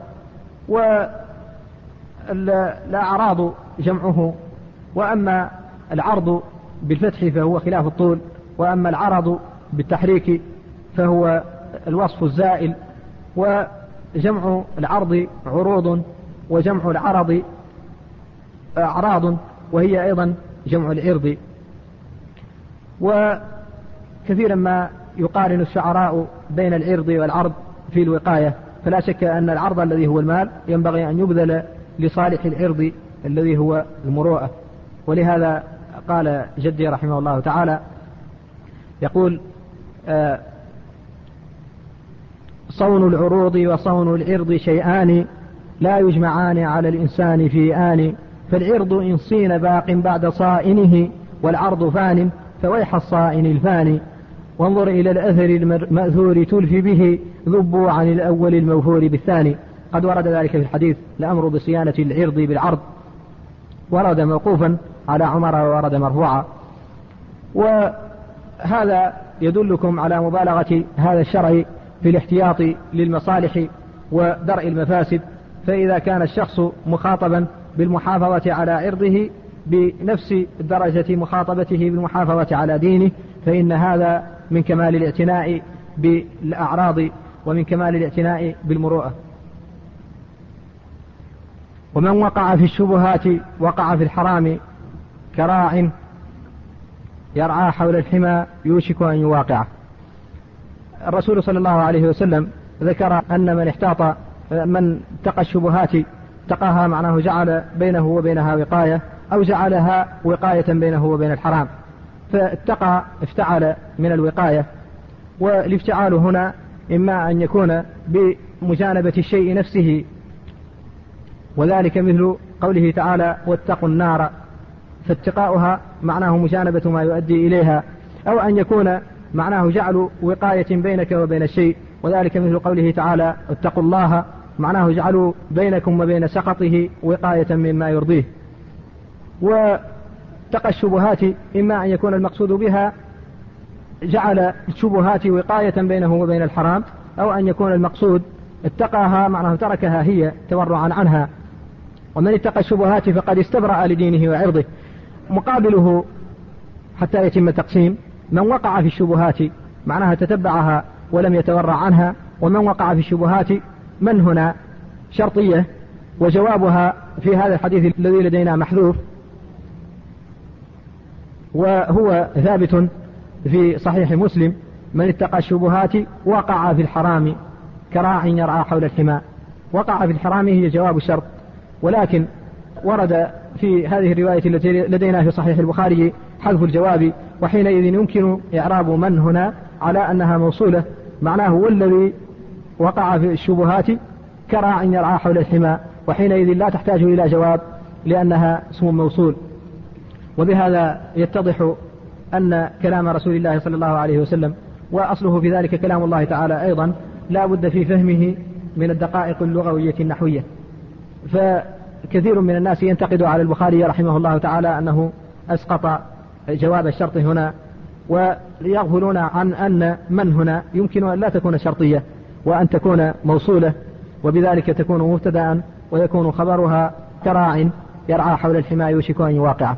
والأعراض جمعه، وأما العرض بالفتح فهو خلاف الطول، وأما العرض بالتحريك فهو الوصف الزائل. وجمع العرض عروض، وجمع العرض أعراض، وهي أيضا جمع العرض. وكثيرا ما يقارن الشعراء بين العرض والعرض في الوقاية، فلا شك أن العرض الذي هو المال ينبغي أن يبذل لصالح العرض الذي هو المروءة. ولهذا قال جدي رحمه الله تعالى يقول آه صون العروض وصون العرض شيئان لا يجمعان على الإنسان في آن، فالعرض إن صين باق بعد صائنه، والعرض فان فويح الصائن الفاني. وانظر إلى الأثر المأثور تلف به، ذبوا عن الأول الموفور بالثاني. قد ورد ذلك في الحديث الأمر بصيانة العرض بالعرض، ورد موقوفا على عمر وورد مرفوعا. وهذا يدلكم على مبالغة هذا الشرع في الاحتياط للمصالح ودرء المفاسد. فإذا كان الشخص مخاطبا بالمحافظة على عرضه بنفس درجة مخاطبته بالمحافظة على دينه، فإن هذا من كمال الاعتناء بالأعراض ومن كمال الاعتناء بالمروءة. ومن وقع في الشبهات وقع في الحرام، كراع يرعى حول الحمى يوشك أن يواقعه. الرسول صلى الله عليه وسلم ذكر أن من احتاط من اتقى الشبهات اتقاها معناه جعل بينه وبينها وقاية، أو جعلها وقاية بينه وبين الحرام، فاتقى افتعل من الوقاية. والافتعال هنا إما أن يكون بمجانبة الشيء نفسه، وذلك مثل قوله تعالى واتقوا النار فاتقاؤها معناه مجانبة ما يؤدي إليها، أو أن يكون معناه جعل وقاية بينك وبين الشيء، وذلك مثل قوله تعالى اتقوا الله، معناه جعلوا بينكم وبين سخطه وقاية مما يرضيه. واتقى الشبهات إما أن يكون المقصود بها جعل الشبهات وقاية بينه وبين الحرام، أو أن يكون المقصود اتقاها معناه تركها هي تورعا عنها. ومن اتقى الشبهات فقد استبرأ لدينه وعرضه. مقابله حتى يتم التقسيم: من وقع في الشبهات معناها تتبعها ولم يتورع عنها، ومن وقع في الشبهات من هنا شرطية، وجوابها في هذا الحديث الذي لدينا محذوف، وهو ثابت في صحيح مسلم: من اتقى الشبهات وقع في الحرام كراع يرعى حول الحمى. وقع في الحرام هي جواب الشرط، ولكن ورد في هذه الرواية التي لدينا في صحيح البخاري حذف الجواب، وحينئذ يمكن إعراب من هنا على أنها موصولة، معناه هو الذي وقع في الشبهات كراع يرعى حول الحمى، وحينئذ لا تحتاج إلى جواب لأنها اسم موصول. وبهذا يتضح أن كلام رسول الله صلى الله عليه وسلم وأصله في ذلك كلام الله تعالى أيضا لا بد في فهمه من الدقائق اللغوية النحوية. فكثير من الناس ينتقد على البخاري رحمه الله تعالى أنه أسقط جواب الشرط هنا، ويغفلون عن أن من هنا يمكن أن لا تكون شرطية وأن تكون موصولة، وبذلك تكون مبتدأ ويكون خبرها كراع يرعى حول الحمى يوشك أن يواقع.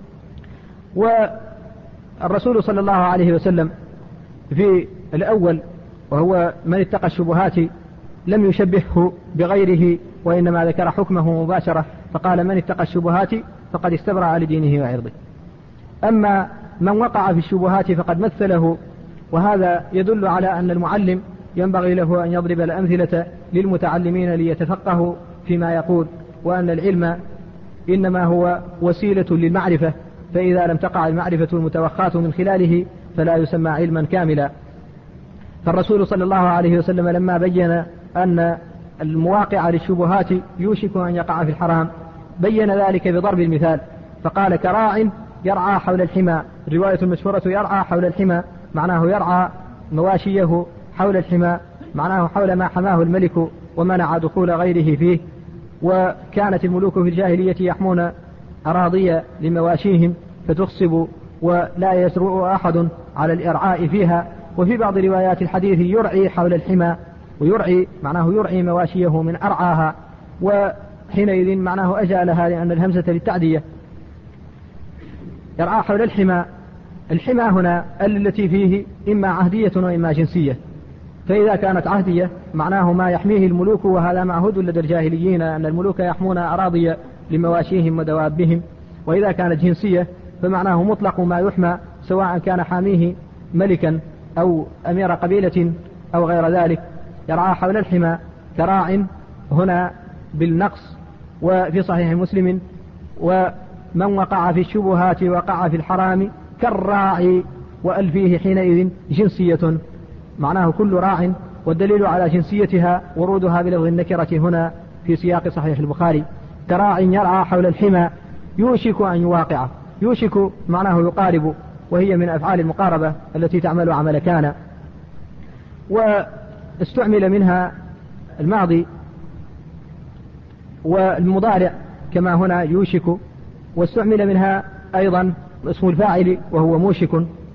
والرسول صلى الله عليه وسلم في الأول وهو من اتقى الشبهات لم يشبهه بغيره، وإنما ذكر حكمه مباشرة فقال: من اتقى الشبهات فقد استبرأ لدينه وعرضه. أما من وقع في الشبهات فقد مثله، وهذا يدل على أن المعلم ينبغي له أن يضرب الأمثلة للمتعلمين ليتفقهوا فيما يقول، وأن العلم إنما هو وسيلة للمعرفة، فإذا لم تقع المعرفة المتوخاة من خلاله فلا يسمى علما كاملا. فالرسول صلى الله عليه وسلم لما بين أن المواقع للشبهات يوشك أن يقع في الحرام بين ذلك بضرب المثال، فقال: كراع يرعى حول الحمى. الرواية المشهورة يرعى حول الحمى معناه يرعى مواشيه حول الحمى، معناه حول ما حماه الملك ومنع دخول غيره فيه. وكانت الملوك في الجاهلية يحمون أراضي لمواشيهم فتخصب ولا يسرع أحد على الإرعاء فيها. وفي بعض روايات الحديث يرعي حول الحمى، ويرعي معناه يرعي مواشيه من أرعاها، وحينئذ معناه أجالها لأن الهمزة للتعدية. يرعى حول الحمى، الحمى هنا التي فيه إما عهدية وإما جنسية، فإذا كانت عهدية معناه ما يحميه الملوك، وهذا معهود لدى الجاهليين أن الملوك يحمون أراضي لمواشيهم ودوابهم. وإذا كانت جنسية فمعناه مطلق ما يحمى، سواء كان حاميه ملكا أو أمير قبيلة أو غير ذلك. يرعى حول الحمى كراع هنا بالنقص. وفي صحيح مسلم: ومن وقع في الشبهات وقع في الحرام كالراعي، وألفيه حينئذ جنسية، معناه كل راع، والدليل على جنسيتها ورودها بلفظ النكرة هنا في سياق صحيح البخاري: كراع يرعى حول الحمى يوشك أن يواقع. يوشك معناه يقارب، وهي من أفعال المقاربة التي تعمل عمل كان. واستعمل منها الماضي والمضارع كما هنا يوشك، واستعمل منها أيضا اسم الفاعل وهو موشك.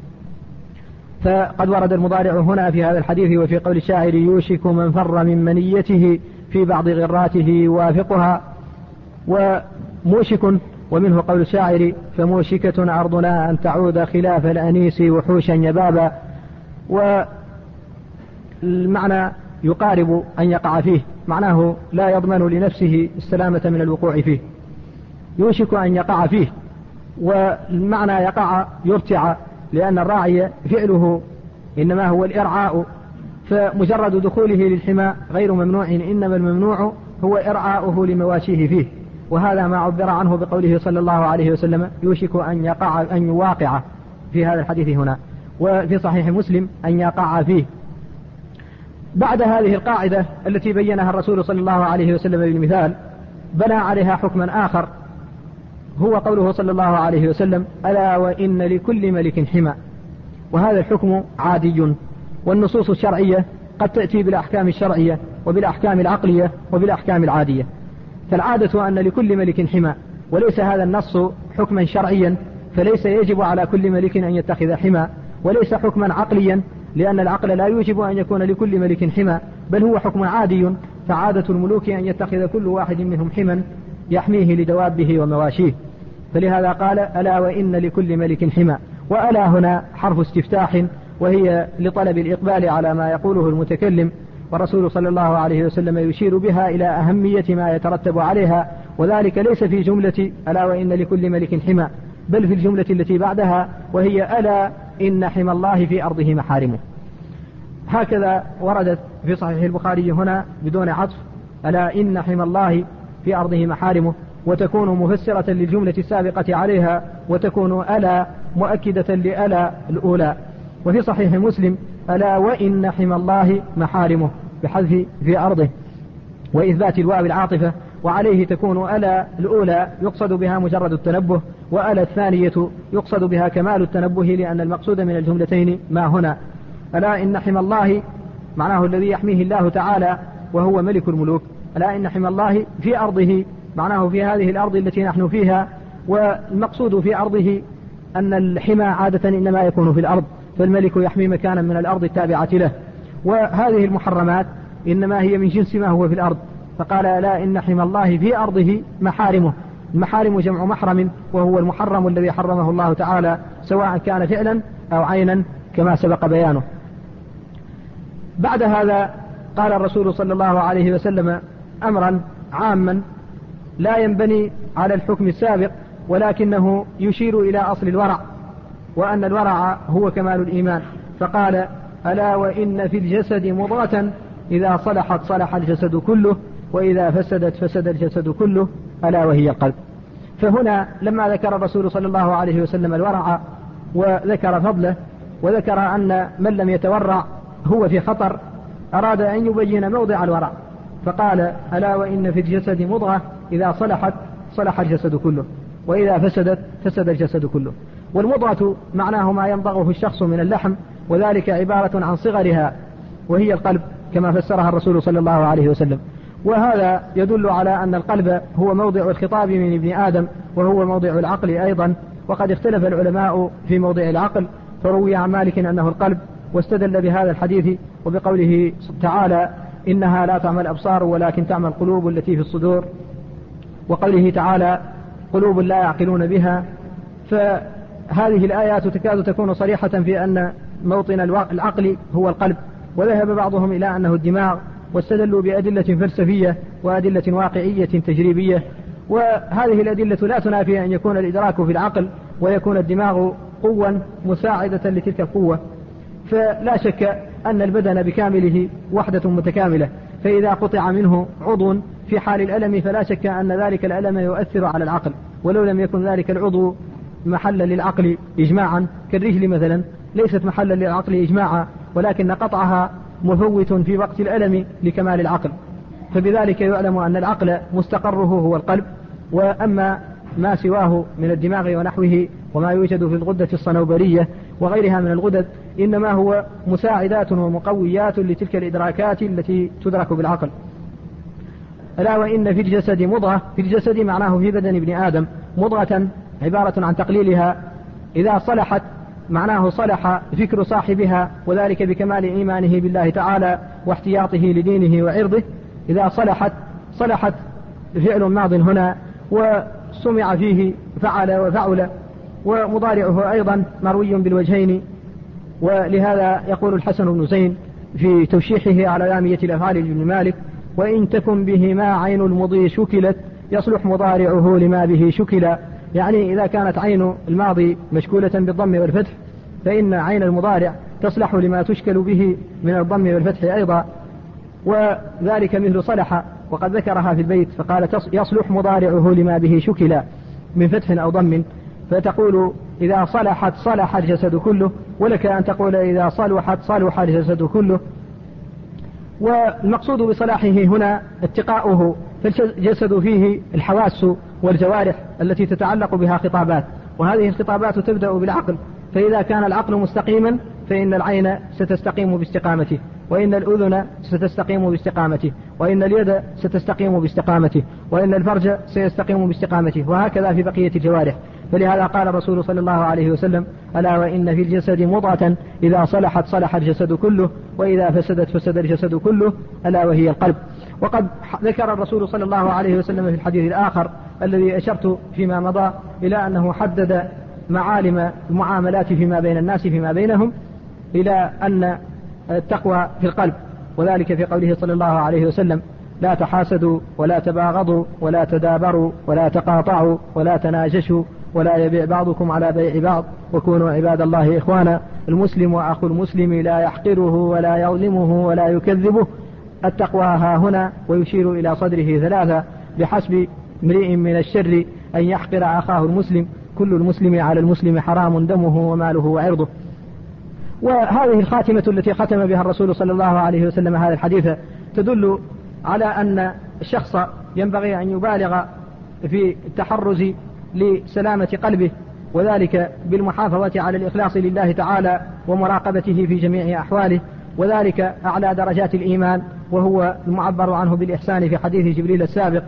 فقد ورد المضارع هنا في هذا الحديث وفي قول الشاعر: يوشك من فر من منيته في بعض غراته يوافقها. وموشك ومنه قول الشاعر: فموشكة عرضنا أن تعود خلاف الأنيس وحوشا يبابا. والمعنى يقارب أن يقع فيه، معناه لا يضمن لنفسه السلامة من الوقوع فيه. يوشك أن يقع فيه، والمعنى يقع يرتع، لأن الراعي فعله إنما هو الإرعاء، فمجرد دخوله للحمى غير ممنوع، إنما الممنوع هو إرعاؤه لمواشيه فيه. وهذا ما عبر عنه بقوله صلى الله عليه وسلم: يوشك أن يقع أن يواقع في هذا الحديث هنا. وفي صحيح مسلم: أن يقع فيه. بعد هذه القاعدة التي بينها الرسول صلى الله عليه وسلم بالمثال بنى عليها حكما آخر، هو قوله صلى الله عليه وسلم: ألا وإن لكل ملك حمى. وهذا الحكم عادي، والنصوص الشرعية قد تأتي بالأحكام الشرعية وبالأحكام العقلية وبالأحكام العادية. فالعادة أن لكل ملك حمى، وليس هذا النص حكما شرعيا، فليس يجب على كل ملك أن يتخذ حمى، وليس حكما عقليا، لأن العقل لا يوجب أن يكون لكل ملك حمى، بل هو حكم عادي. فعادة الملوك أن يتخذ كل واحد منهم حما يحميه لدوابه ومواشيه. فلهذا قال: ألا وإن لكل ملك حمى. وألا هنا حرف استفتاح، وهي لطلب الإقبال على ما يقوله المتكلم، والرسول صلى الله عليه وسلم يشير بها إلى أهمية ما يترتب عليها، وذلك ليس في جملة ألا وإن لكل ملك حمى، بل في الجملة التي بعدها، وهي: ألا إن حمى الله في أرضه محارمه. هكذا وردت في صحيح البخاري هنا بدون عطف: ألا إن حمى الله في أرضه محارمه، وتكون مفسرة للجملة السابقة عليها، وتكون ألا مؤكدة لألا الأولى. وفي صحيح مسلم: ألا وإن حمى الله محارمه، بحذف في أرضه وإثبات الواو العاطفة، وعليه تكون ألا الأولى يقصد بها مجرد التنبه، وألا الثانية يقصد بها كمال التنبه، لأن المقصود من الجملتين ما هنا. ألا إن حمى الله معناه الذي يحميه الله تعالى وهو ملك الملوك. ألا إن حمى الله في أرضه معناه في هذه الأرض التي نحن فيها، والمقصود في أرضه أن الحمى عادة إنما يكون في الأرض، فالملك يحمي مكانا من الأرض التابعة له، وهذه المحرمات إنما هي من جنس ما هو في الأرض. فقال: ألا إن حمى الله في أرضه محارمه. المحارم جمع محرم، وهو المحرم الذي حرمه الله تعالى، سواء كان فعلا أو عينا كما سبق بيانه. بعد هذا قال الرسول صلى الله عليه وسلم أمرا عاما لا ينبني على الحكم السابق، ولكنه يشير إلى أصل الورع، وأن الورع هو كمال الإيمان. فقال: ألا وإن في الجسد مضغة إذا صلحت صلح الجسد كله، وإذا فسدت فسد الجسد كله، ألا وهي القلب. فهنا لما ذكر الرسول صلى الله عليه وسلم الورع وذكر فضله، وذكر أن من لم يتورع هو في خطر، أراد أن يبين موضع الورع، فقال: ألا وإن في الجسد مضغة إذا صلحت صلح الجسد كله، وإذا فسدت فسد الجسد كله. والمضغة معناه ما يمضغه الشخص من اللحم، وذلك عبارة عن صغرها، وهي القلب كما فسرها الرسول صلى الله عليه وسلم. وهذا يدل على أن القلب هو موضع الخطاب من ابن آدم، وهو موضع العقل أيضا. وقد اختلف العلماء في موضع العقل، فروي عن مالك أنه القلب، واستدل بهذا الحديث وبقوله تعالى: إنها لا تعمى الأبصار ولكن تعمى القلوب التي في الصدور، وقوله تعالى: قلوب لا يعقلون بها. فهذه الآيات تكاد تكون صريحة في أن موطن العقل هو القلب. وذهب بعضهم إلى أنه الدماغ، واستدلوا بأدلة فلسفية وأدلة واقعية تجريبية. وهذه الأدلة لا تنافي أن يكون الإدراك في العقل، ويكون الدماغ قوة مساعدة لتلك القوة. فلا شك أن البدن بكامله وحدة متكاملة، فإذا قطع منه عضو في حال الألم فلا شك أن ذلك الألم يؤثر على العقل، ولو لم يكن ذلك العضو محلا للعقل إجماعا، كالرجل مثلا ليست محلا للعقل إجماعا، ولكن قطعها مفوت في وقت الألم لكمال العقل. فبذلك يعلم أن العقل مستقره هو القلب، وأما ما سواه من الدماغ ونحوه وما يوجد في الغدة الصنوبرية وغيرها من الغدد إنما هو مساعدات ومقويات لتلك الإدراكات التي تدرك بالعقل. ألا وإن في الجسد مضغة، في الجسد معناه في بدن ابن آدم، مضغة عبارة عن تقليلها، إذا صلحت معناه صلح فكر صاحبها، وذلك بكمال إيمانه بالله تعالى واحتياطه لدينه وعرضه. إذا صلحت صلحت فعل ماض هنا، وسمع فيه فعل وفعل، ومضارعه أيضا مروي بالوجهين. ولهذا يقول الحسن بن زين في توشيحه على لامية الأفعال لابن مالك: وإن تكن بهما عين المضي شكلت يصلح مضارعه لما به شكلا. يعني إذا كانت عين الماضي مشكولة بالضم والفتح فإن عين المضارع تصلح لما تشكل به من الضم والفتح أيضا، وذلك مثل صلح، وقد ذكرها في البيت فقال: يصلح مضارعه لما به شكلا من فتح أو ضم. فتقول إذا صلحت صلح الجسد كله، ولك أن تقول إذا صلحت صلح الجسد كله. والمقصود بصلاحه هنا اتقاؤه فالجسد فيه الحواس والجوارح التي تتعلق بها خطابات، وهذه الخطابات تبدأ بالعقل، فإذا كان العقل مستقيما فإن العين ستستقيم باستقامته، وإن الأذن ستستقيم باستقامته، وإن اليد ستستقيم باستقامته، وإن الفرج سيستقيم باستقامته، وهكذا في بقية الجوارح. فلهذا قال الرسول صلى الله عليه وسلم: ألا وإن في الجسد مضغة إذا صلحت صلح الجسد كله، وإذا فسدت فسد الجسد كله، ألا وهي القلب. وقد ذكر الرسول صلى الله عليه وسلم في الحديث الآخر الذي أشرت فيما مضى إلى أنه حدد معالم المعاملات فيما بين الناس فيما بينهم، إلى أن التقوى في القلب، وذلك في قوله صلى الله عليه وسلم: لا تحاسدوا ولا تباغضوا ولا تدابروا ولا تقاطعوا ولا تناجشوا ولا يبيع بعضكم على بيع بعض وكونوا عباد الله إخوانا، المسلم أخو المسلم لا يحقره ولا يظلمه ولا يكذبه. التقوى ها هنا، ويشير إلى صدره ثلاثة: بحسب امرئ من الشر أن يحقر أخاه المسلم، كل المسلم على المسلم حرام دمه وماله وعرضه. وهذه الخاتمة التي ختم بها الرسول صلى الله عليه وسلم هذا الحديث تدل على أن الشخص ينبغي أن يبالغ في التحرز لسلامة قلبه، وذلك بالمحافظة على الإخلاص لله تعالى ومراقبته في جميع أحواله، وذلك أعلى درجات الإيمان، وهو المعبر عنه بالإحسان في حديث جبريل السابق.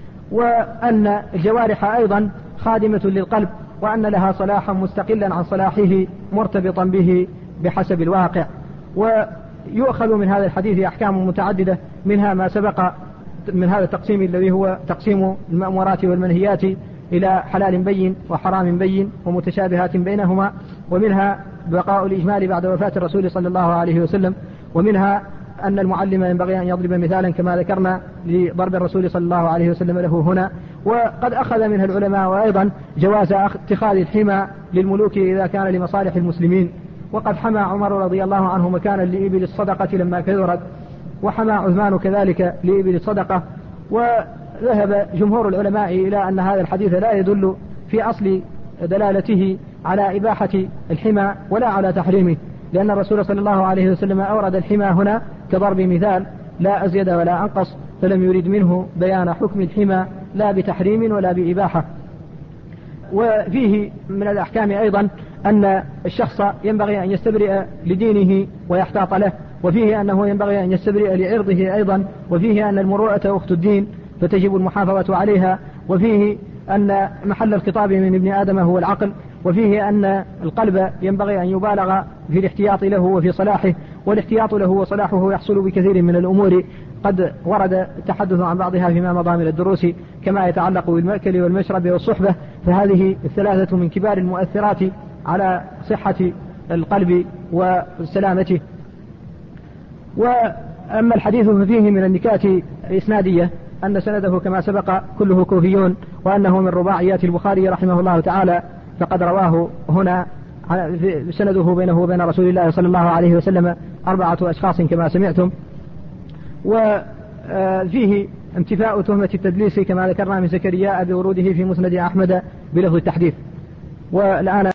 وأن الجوارح أيضا خادمة للقلب، وأن لها صلاحا مستقلا عن صلاحه مرتبطا به بحسب الواقع. ويؤخذ من هذا الحديث أحكام متعددة، منها ما سبق من هذا التقسيم الذي هو تقسيم المأمورات والمنهيات إلى حلال بين وحرام بين ومتشابهات بينهما، ومنها بقاء الإجمال بعد وفاة الرسول صلى الله عليه وسلم، ومنها أن المعلم ينبغي أن يضرب مثالا كما ذكرنا لضرب الرسول صلى الله عليه وسلم له هنا. وقد أخذ منها العلماء وأيضا جواز اتخاذ الحمى للملوك إذا كان لمصالح المسلمين، وقد حمى عمر رضي الله عنه مكانا لإبل الصدقة لما كثرت، وحمى عثمان كذلك لإبل الصدقة. وذهب جمهور العلماء إلى أن هذا الحديث لا يدل في أصل دلالته على إباحة الحمى ولا على تحريمه، لأن الرسول صلى الله عليه وسلم أورد الحمى هنا كضرب مثال لا أزيد ولا أنقص، فلم يرد منه بيان حكم الحمى لا بتحريم ولا بإباحة. وفيه من الأحكام أيضا أن الشخص ينبغي أن يستبرئ لدينه ويحتاط له، وفيه أنه ينبغي أن يستبرئ لعرضه أيضا، وفيه أن المروءة أخت الدين فتجب المحافظة عليها، وفيه أن محل الخطاب من ابن آدم هو العقل، وفيه أن القلب ينبغي أن يبالغ في الاحتياط له وفي صلاحه، والاحتياط له وصلاحه يحصل بكثير من الأمور قد ورد التحدث عن بعضها فيما مضى من الدروس، كما يتعلق بالمأكل والمشرب والصحبة، فهذه الثلاثة من كبار المؤثرات على صحة القلب وسلامته. وأما الحديث ففيه من النكات الإسنادية أن سنده كما سبق كله كوفيون، وأنه من رباعيات البخاري رحمه الله تعالى، فقد رواه هنا سنده بينه وبين رسول الله صلى الله عليه وسلم أربعة أشخاص كما سمعتم. وفيه انتفاء تهمة التدليس كما ذكرنا من زكريا بوروده في مسند أحمد بلفظ التحديث. والآن